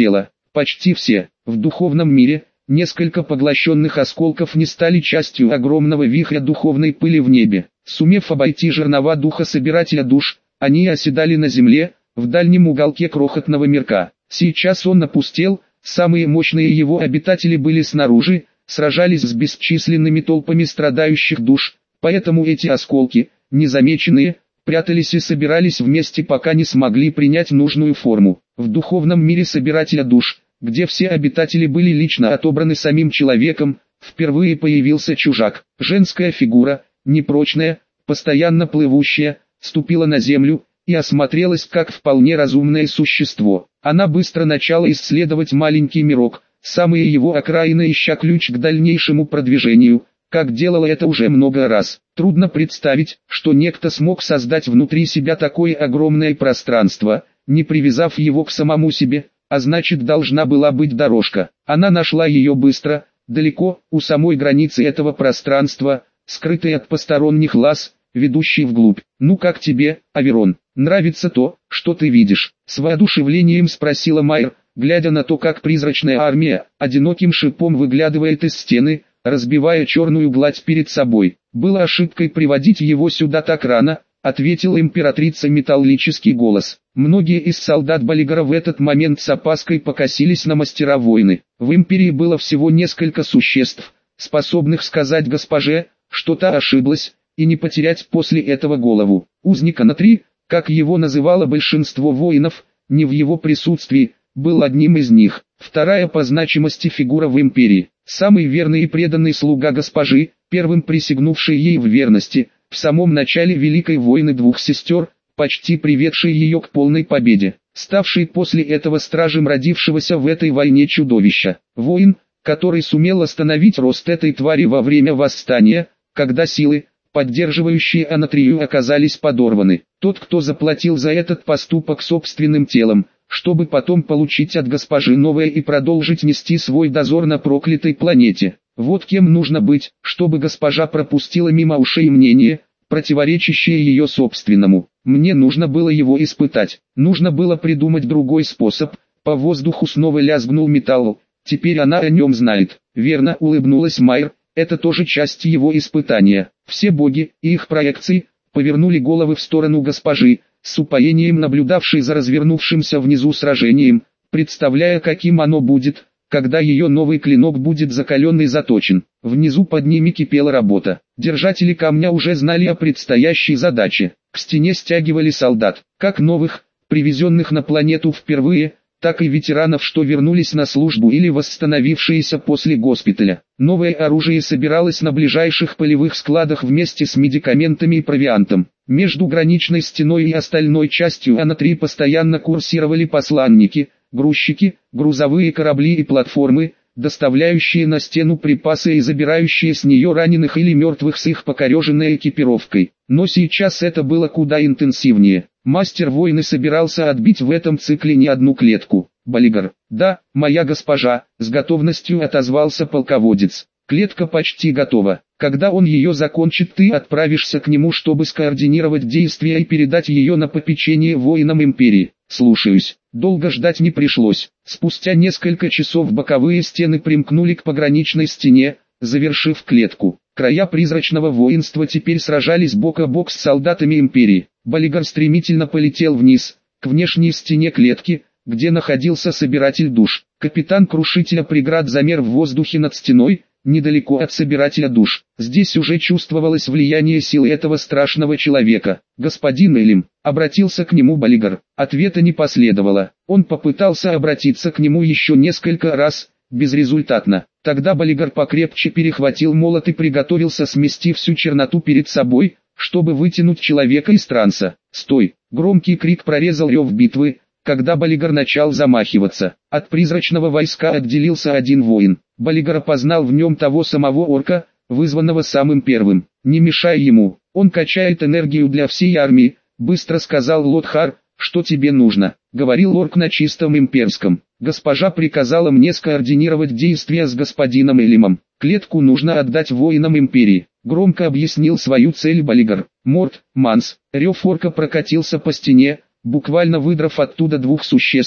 почти все. В духовном мире, несколько поглощенных осколков не стали частью огромного вихря духовной пыли в небе. Сумев обойти жернова духа собирателя душ, они оседали на земле, в дальнем уголке крохотного мирка. Сейчас он опустел, самые мощные его обитатели были снаружи, сражались с бесчисленными толпами страдающих душ, поэтому эти осколки, незамеченные, прятались и собирались вместе, пока не смогли принять нужную форму. В духовном мире собирателя душ, где все обитатели были лично отобраны самим человеком, впервые появился чужак. Женская фигура, непрочная, постоянно плывущая, ступила на землю и осмотрелась как вполне разумное существо. Она быстро начала исследовать маленький мирок, самые его окраины, ища ключ к дальнейшему продвижению, как делала это уже много раз. Трудно представить, что некто смог создать внутри себя такое огромное пространство, не привязав его к самому себе, а значит, должна была быть дорожка. Она нашла ее быстро, далеко, у самой границы этого пространства, скрытой от посторонних глаз, ведущей вглубь. «Ну как тебе, Аверон, нравится то, что ты видишь?» С воодушевлением спросила Майер, глядя на то, как призрачная армия одиноким шипом выглядывает из стены, разбивая черную гладь перед собой. «Было ошибкой приводить его сюда так рано», — ответила императрица металлический голос. Многие из солдат Балигара в этот момент с опаской покосились на мастера войны. В империи было всего несколько существ, способных сказать госпоже, что та ошиблась, и не потерять после этого голову. Узник Анатри, как его называло большинство воинов, не в его присутствии, был одним из них. Вторая по значимости фигура в империи, самый верный и преданный слуга госпожи, первым присягнувший ей в верности, в самом начале Великой войны двух сестер, почти приведший ее к полной победе, ставший после этого стражем родившегося в этой войне чудовища. Воин, который сумел остановить рост этой твари во время восстания, когда силы, поддерживающие Анатрию, оказались подорваны. Тот, кто заплатил за этот поступок собственным телом, чтобы потом получить от госпожи новое и продолжить нести свой дозор на проклятой планете. Вот кем нужно быть, чтобы госпожа пропустила мимо ушей мнение, противоречащее ее собственному. Мне нужно было его испытать, нужно было придумать другой способ. По воздуху снова лязгнул металл, теперь она о нем знает. Верно, улыбнулась Майер, это тоже часть его испытания. Все боги и их проекции повернули головы в сторону госпожи, с упоением наблюдавшей за развернувшимся внизу сражением, представляя, каким оно будет, когда ее новый клинок будет закален и заточен. Внизу под ними кипела работа. Держатели камня уже знали о предстоящей задаче. К стене стягивали солдат, как новых, привезенных на планету впервые, так и ветеранов, что вернулись на службу или восстановившиеся после госпиталя. Новое оружие собиралось на ближайших полевых складах вместе с медикаментами и провиантом. Между граничной стеной и остальной частью Анатри постоянно курсировали посланники, грузчики, грузовые корабли и платформы, доставляющие на стену припасы и забирающие с нее раненых или мертвых с их покореженной экипировкой. Но сейчас это было куда интенсивнее. Мастер войны собирался отбить в этом цикле не одну клетку. Балигар: «Да, моя госпожа», — с готовностью отозвался полководец. «Клетка почти готова. Когда он ее закончит, ты отправишься к нему, чтобы скоординировать действия и передать ее на попечение воинам империи». «Слушаюсь». Долго ждать не пришлось. Спустя несколько часов боковые стены примкнули к пограничной стене, завершив клетку. Края призрачного воинства теперь сражались бок о бок с солдатами империи. Балигар стремительно полетел вниз, к внешней стене клетки, где находился собиратель душ. Капитан крушителя преград замер в воздухе над стеной, недалеко от собирателя душ. Здесь уже чувствовалось влияние силы этого страшного человека. «Господин Элим», — обратился к нему Балигар. Ответа не последовало. Он попытался обратиться к нему еще несколько раз, безрезультатно. Тогда Балигар покрепче перехватил молот и приготовился смести всю черноту перед собой, чтобы вытянуть человека из транса. «Стой!» — громкий крик прорезал рев битвы, когда Балигар начал замахиваться. От призрачного войска отделился один воин. Балигар опознал в нем того самого орка, вызванного самым первым. «Не мешай ему, он качает энергию для всей армии», — быстро сказал Лотхар. «Что тебе нужно?» — говорил орк на чистом имперском. «Госпожа приказала мне скоординировать действия с господином Элимом. Клетку нужно отдать воинам империи», — громко объяснил свою цель Балигар. «Морт, Манс!» Рев орка прокатился по стене, буквально выдрав оттуда двух существ,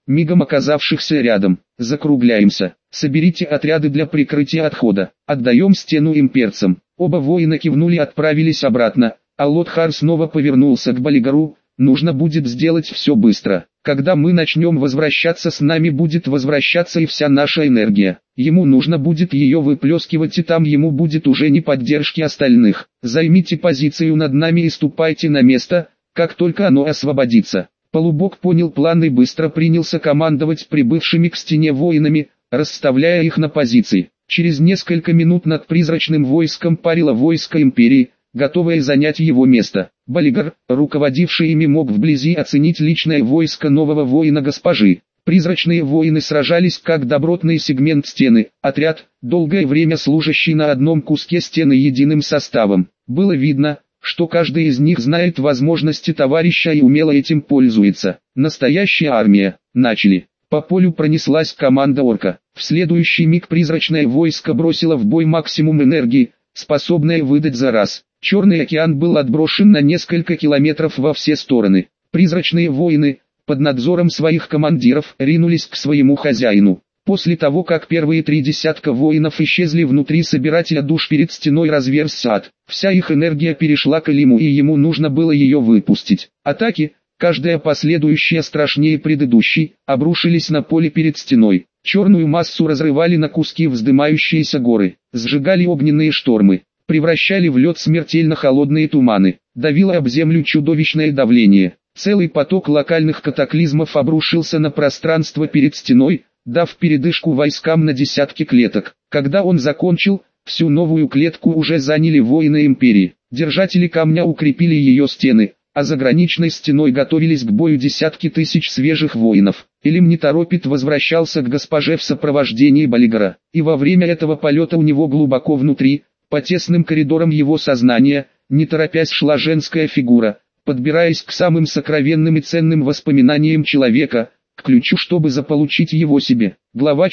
мигом оказавшихся рядом. Закругляемся. Соберите отряды для прикрытия отхода. Отдаем стену имперцам. Оба воина кивнули и отправились обратно, а Лотхар снова повернулся к Балигару. Нужно будет сделать все быстро. Когда мы начнем возвращаться, с нами будет возвращаться и вся наша энергия. Ему нужно будет ее выплескивать, и там ему будет уже не поддержки остальных. Займите позицию над нами и ступайте на место, как только оно освободится. Полубог понял план и быстро принялся командовать прибывшими к стене воинами, расставляя их на позиции. Через несколько минут над призрачным войском парило войско империи, готовое занять его место. Балигар, руководивший ими, мог вблизи оценить личное войско нового воина госпожи. Призрачные воины сражались как добротный сегмент стены, отряд, долгое время служащий на одном куске стены единым составом. Было видно, что каждый из них знает возможности товарища и умело этим пользуется. Настоящая армия. Начали. По полю пронеслась команда орка. В следующий миг призрачное войско бросило в бой максимум энергии, способное выдать за раз. Черный океан был отброшен на несколько километров во все стороны. Призрачные воины, под надзором своих командиров, ринулись к своему хозяину. После того, как первые 3 десятка воинов исчезли внутри собирателя душ, перед стеной разверзся ад. Вся их энергия перешла к Элиму, и ему нужно было ее выпустить. Атаки, каждая последующая страшнее предыдущей, обрушились на поле перед стеной. Черную массу разрывали на куски вздымающиеся горы, сжигали огненные штормы, превращали в лед смертельно холодные туманы, давило об землю чудовищное давление. Целый поток локальных катаклизмов обрушился на пространство перед стеной, дав передышку войскам на десятки клеток. Когда он закончил, всю новую клетку уже заняли воины империи. Держатели камня укрепили ее стены, а за граничной стеной готовились к бою десятки тысяч свежих воинов. Элим не торопит возвращался к госпоже в сопровождении Балигара, и во время этого полета у него глубоко внутри, по тесным коридорам его сознания, не торопясь шла женская фигура, подбираясь к самым сокровенным и ценным воспоминаниям человека, к ключу, чтобы заполучить его себе. Глава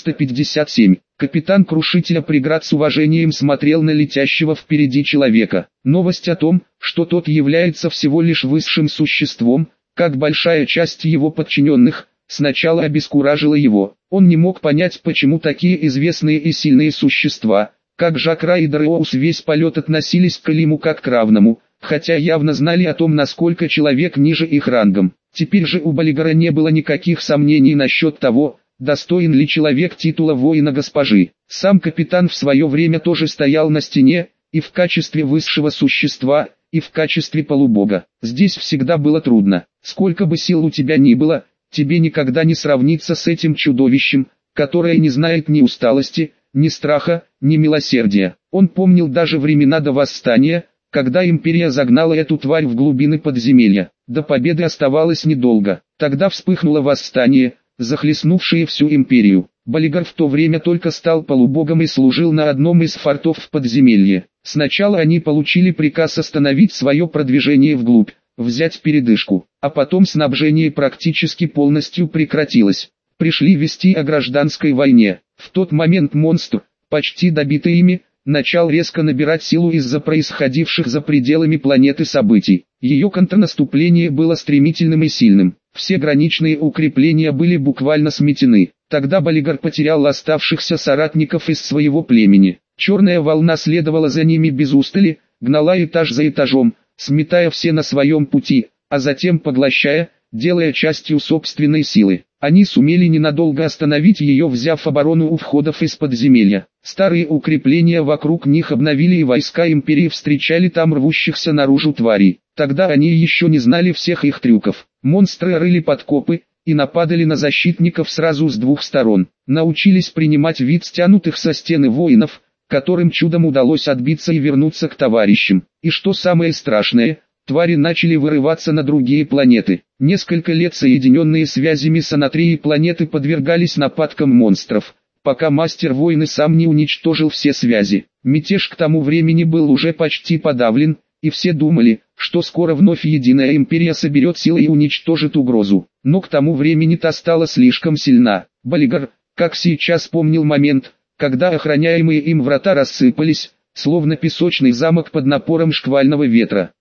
457. Капитан Крушителя преград с уважением смотрел на летящего впереди человека. Новость о том, что тот является всего лишь высшим существом, как большая часть его подчиненных, сначала обескуражила его. Он не мог понять, почему такие известные и сильные существа, как Жакра и Дареоус, весь полет относились к Элиму как к равному, хотя явно знали о том, насколько человек ниже их рангом. Теперь же у Балигара не было никаких сомнений насчет того, достоин ли человек титула воина госпожи. Сам капитан в свое время тоже стоял на стене, и в качестве высшего существа, и в качестве полубога. Здесь всегда было трудно. Сколько бы сил у тебя ни было, тебе никогда не сравниться с этим чудовищем, которое не знает ни усталости, ни страха, ни милосердия. Он помнил даже времена до восстания, когда империя загнала эту тварь в глубины подземелья. До победы оставалось недолго. Тогда вспыхнуло восстание, захлестнувшее всю империю. Балигар в то время только стал полубогом и служил на одном из фортов в подземелье. Сначала они получили приказ остановить свое продвижение вглубь, взять передышку, а потом снабжение практически полностью прекратилось. Пришли вести о гражданской войне. В тот момент монстр, почти добитый ими, начал резко набирать силу из-за происходивших за пределами планеты событий. Ее контрнаступление было стремительным и сильным. Все граничные укрепления были буквально сметены. Тогда Балигар потерял оставшихся соратников из своего племени. Черная волна следовала за ними без устали, гнала этаж за этажом, сметая все на своем пути, а затем поглощая, делая частью собственной силы. Они сумели ненадолго остановить ее, взяв оборону у входов из подземелья. Старые укрепления вокруг них обновили, и войска империи встречали там рвущихся наружу тварей. Тогда они еще не знали всех их трюков. Монстры рыли подкопы и нападали на защитников сразу с двух сторон. Научились принимать вид стянутых со стены воинов, которым чудом удалось отбиться и вернуться к товарищам. И что самое страшное, твари начали вырываться на другие планеты. Несколько лет соединенные связями санатрии планеты подвергались нападкам монстров, пока мастер войны сам не уничтожил все связи. Мятеж к тому времени был уже почти подавлен, и все думали, что скоро вновь единая империя соберет силы и уничтожит угрозу. Но к тому времени та стала слишком сильна. Балигар, как сейчас, помнил момент, когда охраняемые им врата рассыпались, словно песочный замок под напором шквального ветра.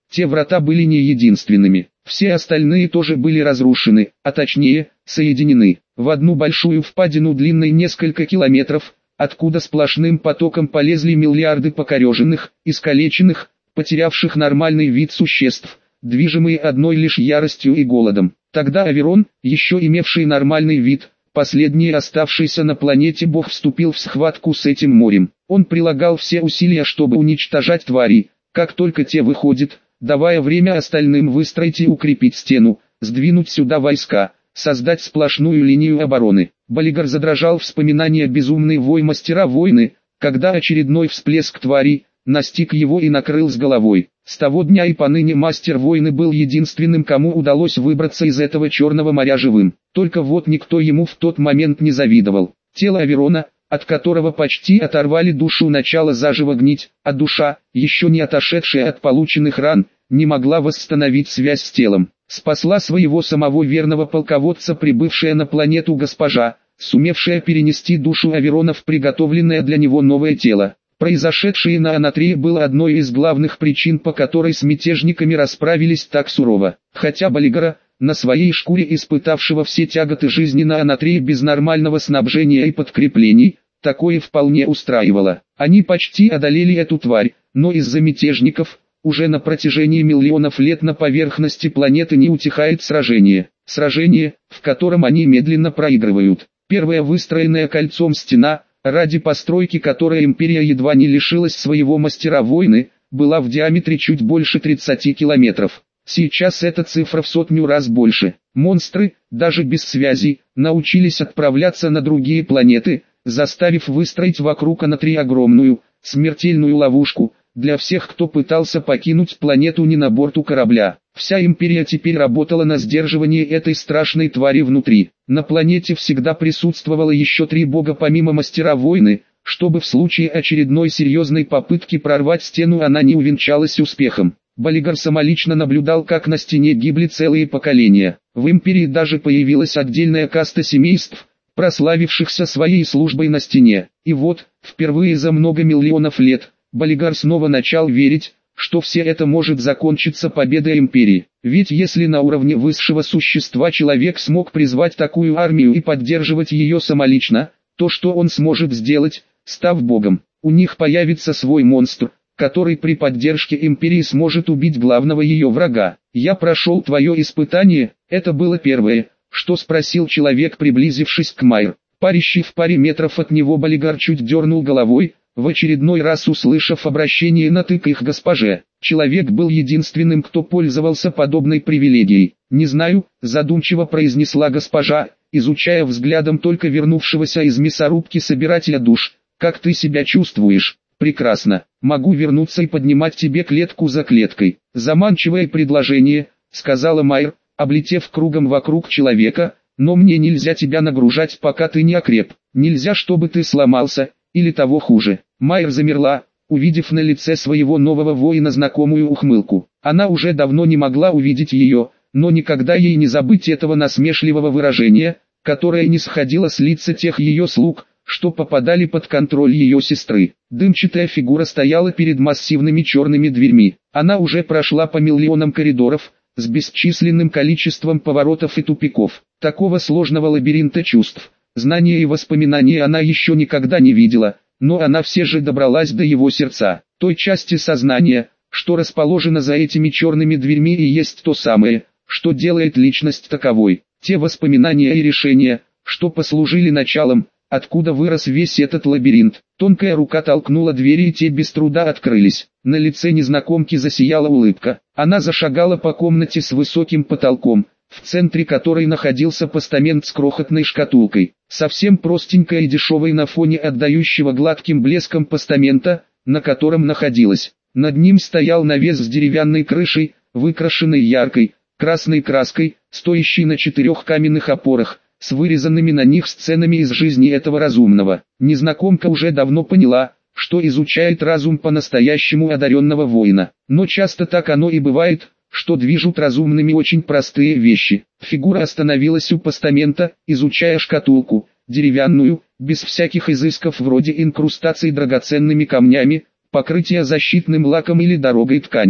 Те врата были не единственными. Все остальные тоже были разрушены, а точнее, соединены в одну большую впадину длиной несколько километров, откуда сплошным потоком полезли миллиарды покореженных, искалеченных, потерявших нормальный вид существ, движимые одной лишь яростью и голодом. Тогда Аверон, еще имевший нормальный вид, последний оставшийся на планете бог, вступил в схватку с этим морем. Он прилагал все усилия, чтобы уничтожать твари, как только те выходят, давая время остальным выстроить и укрепить стену, сдвинуть сюда войска, создать сплошную линию обороны. Балигар задрожал, вспоминая безумный вой мастера войны, когда очередной всплеск тварей настиг его и накрыл с головой. С того дня и поныне мастер войны был единственным, кому удалось выбраться из этого черного моря живым. Только вот никто ему в тот момент не завидовал. Тело Аверона, от которого почти оторвали душу, начало заживо гнить, а душа, еще не отошедшая от полученных ран, не могла восстановить связь с телом. Спасла своего самого верного полководца прибывшая на планету госпожа, сумевшая перенести душу Аверона в приготовленное для него новое тело. Произошедшее на Анатрии было одной из главных причин, по которой с мятежниками расправились так сурово. Хотя Балигара, на своей шкуре испытавшего все тяготы жизни на Анатрии без нормального снабжения и подкреплений, такое вполне устраивало. Они почти одолели эту тварь, но из-за мятежников, уже на протяжении миллионов лет на поверхности планеты не утихает сражение. Сражение, в котором они медленно проигрывают. Первая выстроенная кольцом стена, ради постройки которой империя едва не лишилась своего мастера войны, была в диаметре чуть больше 30 километров. Сейчас эта цифра в 100 раз больше. Монстры, даже без связи, научились отправляться на другие планеты, заставив выстроить вокруг Анатрии огромную, смертельную ловушку, для всех, кто пытался покинуть планету не на борту корабля. Вся империя теперь работала на сдерживание этой страшной твари внутри. На планете всегда присутствовало еще 3 бога помимо мастера войны, чтобы в случае очередной серьезной попытки прорвать стену она не увенчалась успехом. Балигар самолично наблюдал, как на стене гибли целые поколения. В империи даже появилась отдельная каста семейств, прославившихся своей службой на стене. И вот, впервые за много миллионов лет, Балигар снова начал верить, что все это может закончиться победой империи. Ведь если на уровне высшего существа человек смог призвать такую армию и поддерживать ее самолично, то что он сможет сделать, став богом? У них появится свой монстр, который при поддержке империи сможет убить главного ее врага. «Я прошел твое испытание», это было первое, что спросил человек, приблизившись к Майр. Парящий в паре метров от него Балигар чуть дернул головой, в очередной раз услышав обращение на «ты» к их госпоже. Человек был единственным, кто пользовался подобной привилегией. «Не знаю», задумчиво произнесла госпожа, изучая взглядом только вернувшегося из мясорубки собирателя душ. «Как ты себя чувствуешь?» «Прекрасно. Могу вернуться и поднимать тебе клетку за клеткой». «Заманчивое предложение», сказала Майр, облетев кругом вокруг человека, «но мне нельзя тебя нагружать, пока ты не окреп. Нельзя, чтобы ты сломался, или того хуже». Майр замерла, увидев на лице своего нового воина знакомую ухмылку. Она уже давно не могла увидеть ее, но никогда ей не забыть этого насмешливого выражения, которое не сходило с лица тех ее слуг, что попадали под контроль ее сестры. Дымчатая фигура стояла перед массивными черными дверьми. Она уже прошла по миллионам коридоров, с бесчисленным количеством поворотов и тупиков. Такого сложного лабиринта чувств, знания и воспоминаний она еще никогда не видела, но она все же добралась до его сердца. Той части сознания, что расположена за этими черными дверьми, и есть то самое, что делает личность таковой. Те воспоминания и решения, что послужили началом, откуда вырос весь этот лабиринт. Тонкая рука толкнула двери, и те без труда открылись. На лице незнакомки засияла улыбка. Она зашагала по комнате с высоким потолком, в центре которой находился постамент с крохотной шкатулкой. Совсем простенькая и дешевая на фоне отдающего гладким блеском постамента, на котором находилась. Над ним стоял навес с деревянной крышей, выкрашенной яркой, красной краской, стоящей на 4 каменных опорах, с вырезанными на них сценами из жизни этого разумного. Незнакомка уже давно поняла, что изучает разум по-настоящему одаренного воина. Но часто так оно и бывает, что движут разумными очень простые вещи. Фигура остановилась у постамента, изучая шкатулку, деревянную, без всяких изысков вроде инкрустаций драгоценными камнями, покрытия защитным лаком или дорогой тканью.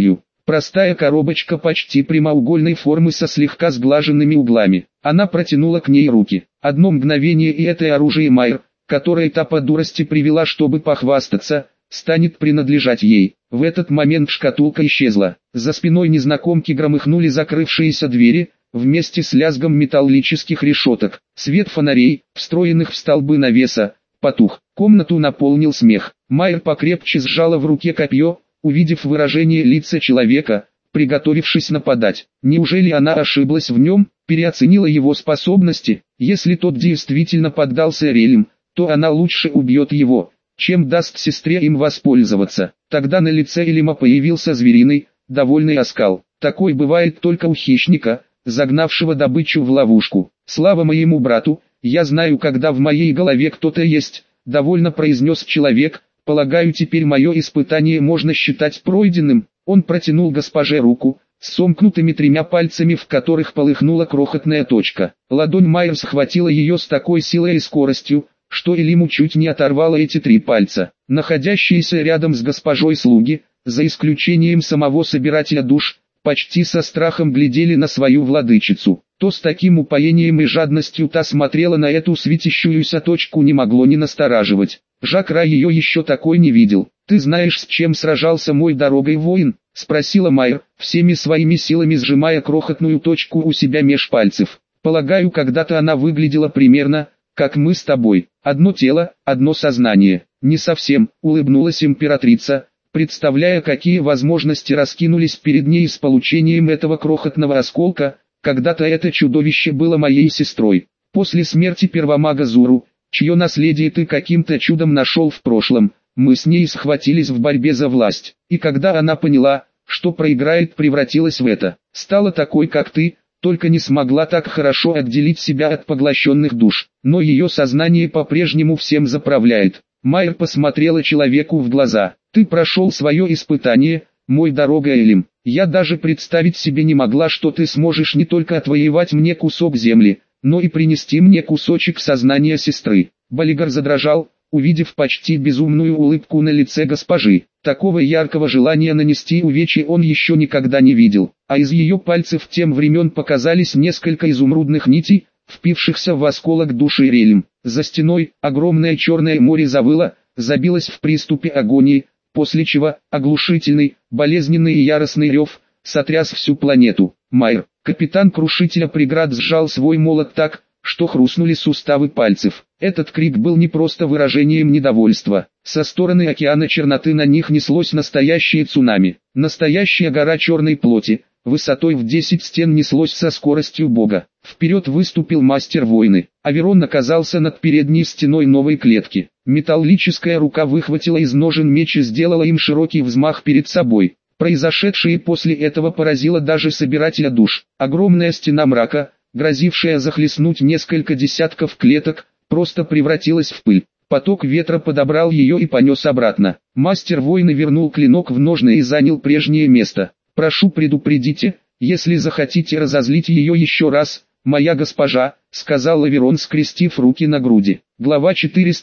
Простая коробочка почти прямоугольной формы со слегка сглаженными углами. Она протянула к ней руки. Одно мгновение и это оружие Майер, которое та по дурости привела, чтобы похвастаться, станет принадлежать ей. В этот момент шкатулка исчезла. За спиной незнакомки громыхнули закрывшиеся двери, вместе с лязгом металлических решеток. Свет фонарей, встроенных в столбы навеса, потух. Комнату наполнил смех. Майер покрепче сжала в руке копье, увидев выражение лица человека, приготовившись нападать. Неужели она ошиблась в нем, переоценила его способности? Если тот действительно поддался Релем, то она лучше убьет его, чем даст сестре им воспользоваться. Тогда на лице Элима появился звериный, довольный оскал. Такой бывает только у хищника, загнавшего добычу в ловушку. «Слава моему брату, я знаю, когда в моей голове кто-то есть», — довольно произнес человек. «Полагаю, теперь мое испытание можно считать пройденным». Он протянул госпоже руку, с сомкнутыми 3 пальцами, в которых полыхнула крохотная точка. Ладонь Майер схватила ее с такой силой и скоростью, что Элиму чуть не оторвало эти 3 пальца. Находящиеся рядом с госпожой слуги, за исключением самого собирателя душ, почти со страхом глядели на свою владычицу. То с таким упоением и жадностью та смотрела на эту светящуюся точку, не могло не настораживать. Жак Ра ее еще такой не видел. «Ты знаешь, с чем сражался мой дорогой воин?» — спросила Майер, всеми своими силами сжимая крохотную точку у себя меж пальцев. «Полагаю, когда-то она выглядела примерно, как мы с тобой. Одно тело, одно сознание». «Не совсем», — улыбнулась императрица, представляя, какие возможности раскинулись перед ней с получением этого крохотного осколка. «Когда-то это чудовище было моей сестрой. После смерти первомага Зуру, чье наследие ты каким-то чудом нашел в прошлом, мы с ней схватились в борьбе за власть. И когда она поняла, что проиграет, превратилась в это. Стала такой, как ты, только не смогла так хорошо отделить себя от поглощенных душ. Но ее сознание по-прежнему всем заправляет». Майер посмотрела человеку в глаза. «Ты прошел свое испытание, мой дорогой Элим. Я даже представить себе не могла, что ты сможешь не только отвоевать мне кусок земли, но и принести мне кусочек сознания сестры». Балигар задрожал, увидев почти безумную улыбку на лице госпожи. Такого яркого желания нанести увечье он еще никогда не видел. А из ее пальцев тем времен показались несколько изумрудных нитей, впившихся в осколок души Релем. За стеной огромное черное море завыло, забилось в приступе агонии, после чего оглушительный, болезненный и яростный рев сотряс всю планету. Майер, капитан крушителя преград, сжал свой молот так, что хрустнули суставы пальцев. Этот крик был не просто выражением недовольства. Со стороны океана черноты на них неслось настоящее цунами. Настоящая гора черной плоти, высотой в 10 стен, неслось со скоростью бога. Вперед выступил мастер войны. Аверон оказался над передней стеной новой клетки. Металлическая рука выхватила из ножен меч и сделала им широкий взмах перед собой. Произошедшее после этого поразило даже собирателя душ. Огромная стена мрака, грозившая захлестнуть несколько десятков клеток, просто превратилась в пыль. Поток ветра подобрал ее и понес обратно. Мастер войны вернул клинок в ножны и занял прежнее место. «Прошу, предупредите, если захотите разозлить ее еще раз, моя госпожа», — сказал Аверон, скрестив руки на груди. Глава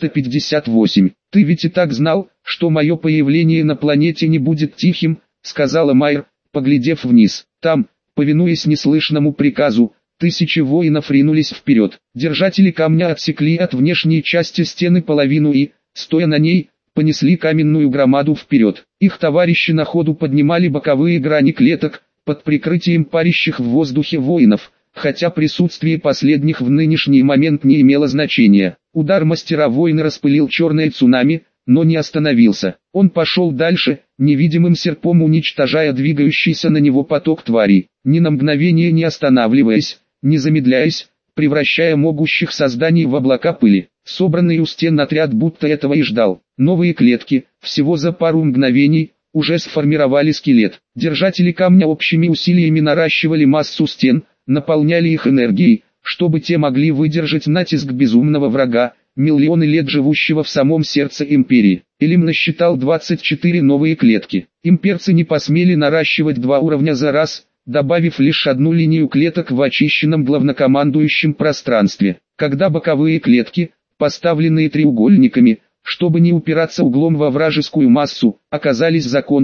458. «Ты ведь и так знал, что мое появление на планете не будет тихим», — сказала Майер, поглядев вниз. Там, повинуясь неслышному приказу, тысячи воинов ринулись вперед. Держатели камня отсекли от внешней части стены половину и, стоя на ней, понесли каменную громаду вперед. Их товарищи на ходу поднимали боковые грани клеток, под прикрытием парящих в воздухе воинов, хотя присутствие последних в нынешний момент не имело значения. Удар мастера войны распылил черное цунами, но не остановился. Он пошел дальше, невидимым серпом уничтожая двигающийся на него поток тварей, ни на мгновение не останавливаясь, не замедляясь, превращая могущих созданий в облака пыли. Собранный у стен отряд будто этого и ждал. Новые клетки, всего за пару мгновений, уже сформировали скелет. Держатели камня общими усилиями наращивали массу стен, наполняли их энергией, чтобы те могли выдержать натиск безумного врага, миллионы лет живущего в самом сердце империи. Элим насчитал 24 новые клетки. Имперцы не посмели наращивать 2 уровня за раз, добавив лишь одну линию клеток в очищенном главнокомандующем пространстве. Когда боковые клетки, поставленные треугольниками, чтобы не упираться углом во вражескую массу, оказались закончены,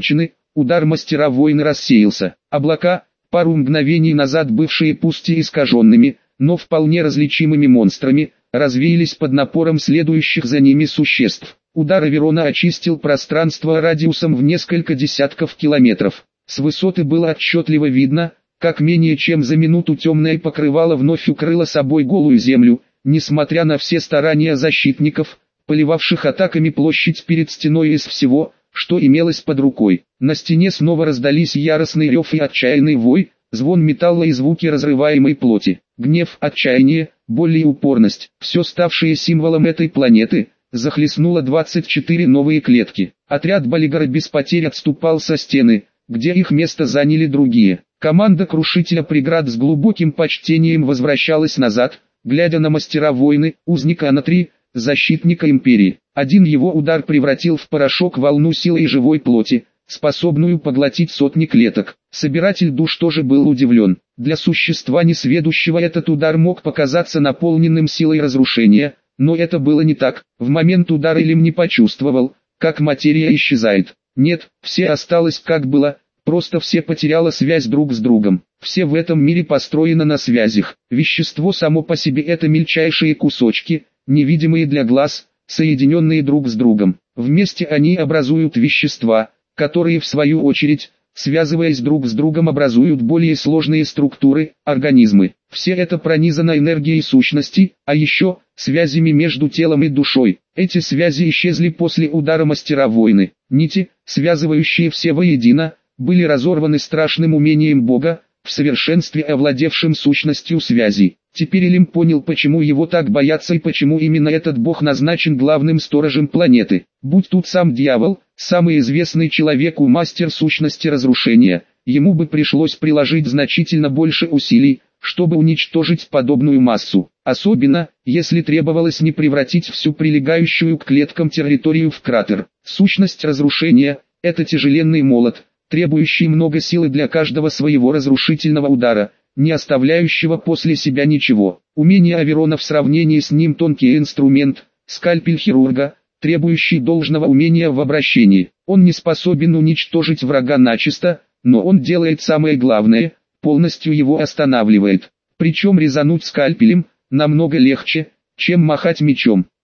удар мастера войны рассеялся. Облака, пару мгновений назад бывшие пусть и искаженными, но вполне различимыми монстрами, развеялись под напором следующих за ними существ. Удар Аверона очистил пространство радиусом в несколько десятков километров. С высоты было отчетливо видно, как менее чем за минуту темное покрывало вновь укрыло собой голую землю, несмотря на все старания защитников, поливавших атаками площадь перед стеной из всего, что имелось под рукой. На стене снова раздались яростный рев и отчаянный вой, звон металла и звуки разрываемой плоти. Гнев, отчаяние, боль и упорность, все ставшее символом этой планеты, захлестнуло 24 новые клетки. Отряд Балигара без потерь отступал со стены, где их место заняли другие. Команда Крушителя Преград с глубоким почтением возвращалась назад, глядя на мастера войны, узника Ана-3, защитника Империи. Один его удар превратил в порошок волну силы и живой плоти, способную поглотить сотни клеток. Собиратель душ тоже был удивлен. Для существа несведущего этот удар мог показаться наполненным силой разрушения, но это было не так. В момент удара Илим не почувствовал, как материя исчезает. Нет, все осталось как было, просто все потеряло связь друг с другом. Все в этом мире построено на связях. Вещество само по себе это мельчайшие кусочки, невидимые для глаз, соединенные друг с другом. Вместе они образуют вещества, которые в свою очередь, связываясь друг с другом, образуют более сложные структуры, организмы. Все это пронизано энергией сущности, а еще связями между телом и душой. Эти связи исчезли после удара мастера войны. Нити, связывающие все воедино, были разорваны страшным умением Бога, в совершенстве овладевшим сущностью связи. Теперь Илим понял, почему его так боятся и почему именно этот бог назначен главным сторожем планеты. Будь тут сам дьявол, самый известный человеку мастер сущности разрушения, ему бы пришлось приложить значительно больше усилий, чтобы уничтожить подобную массу. Особенно, если требовалось не превратить всю прилегающую к клеткам территорию в кратер. Сущность разрушения – это тяжеленный молот, требующий много силы для каждого своего разрушительного удара, не оставляющего после себя ничего. Умение Аверона в сравнении с ним тонкий инструмент, скальпель хирурга, требующий должного умения в обращении. Он не способен уничтожить врага начисто, но он делает самое главное, полностью его останавливает. Причем резануть скальпелем намного легче, чем махать мечом.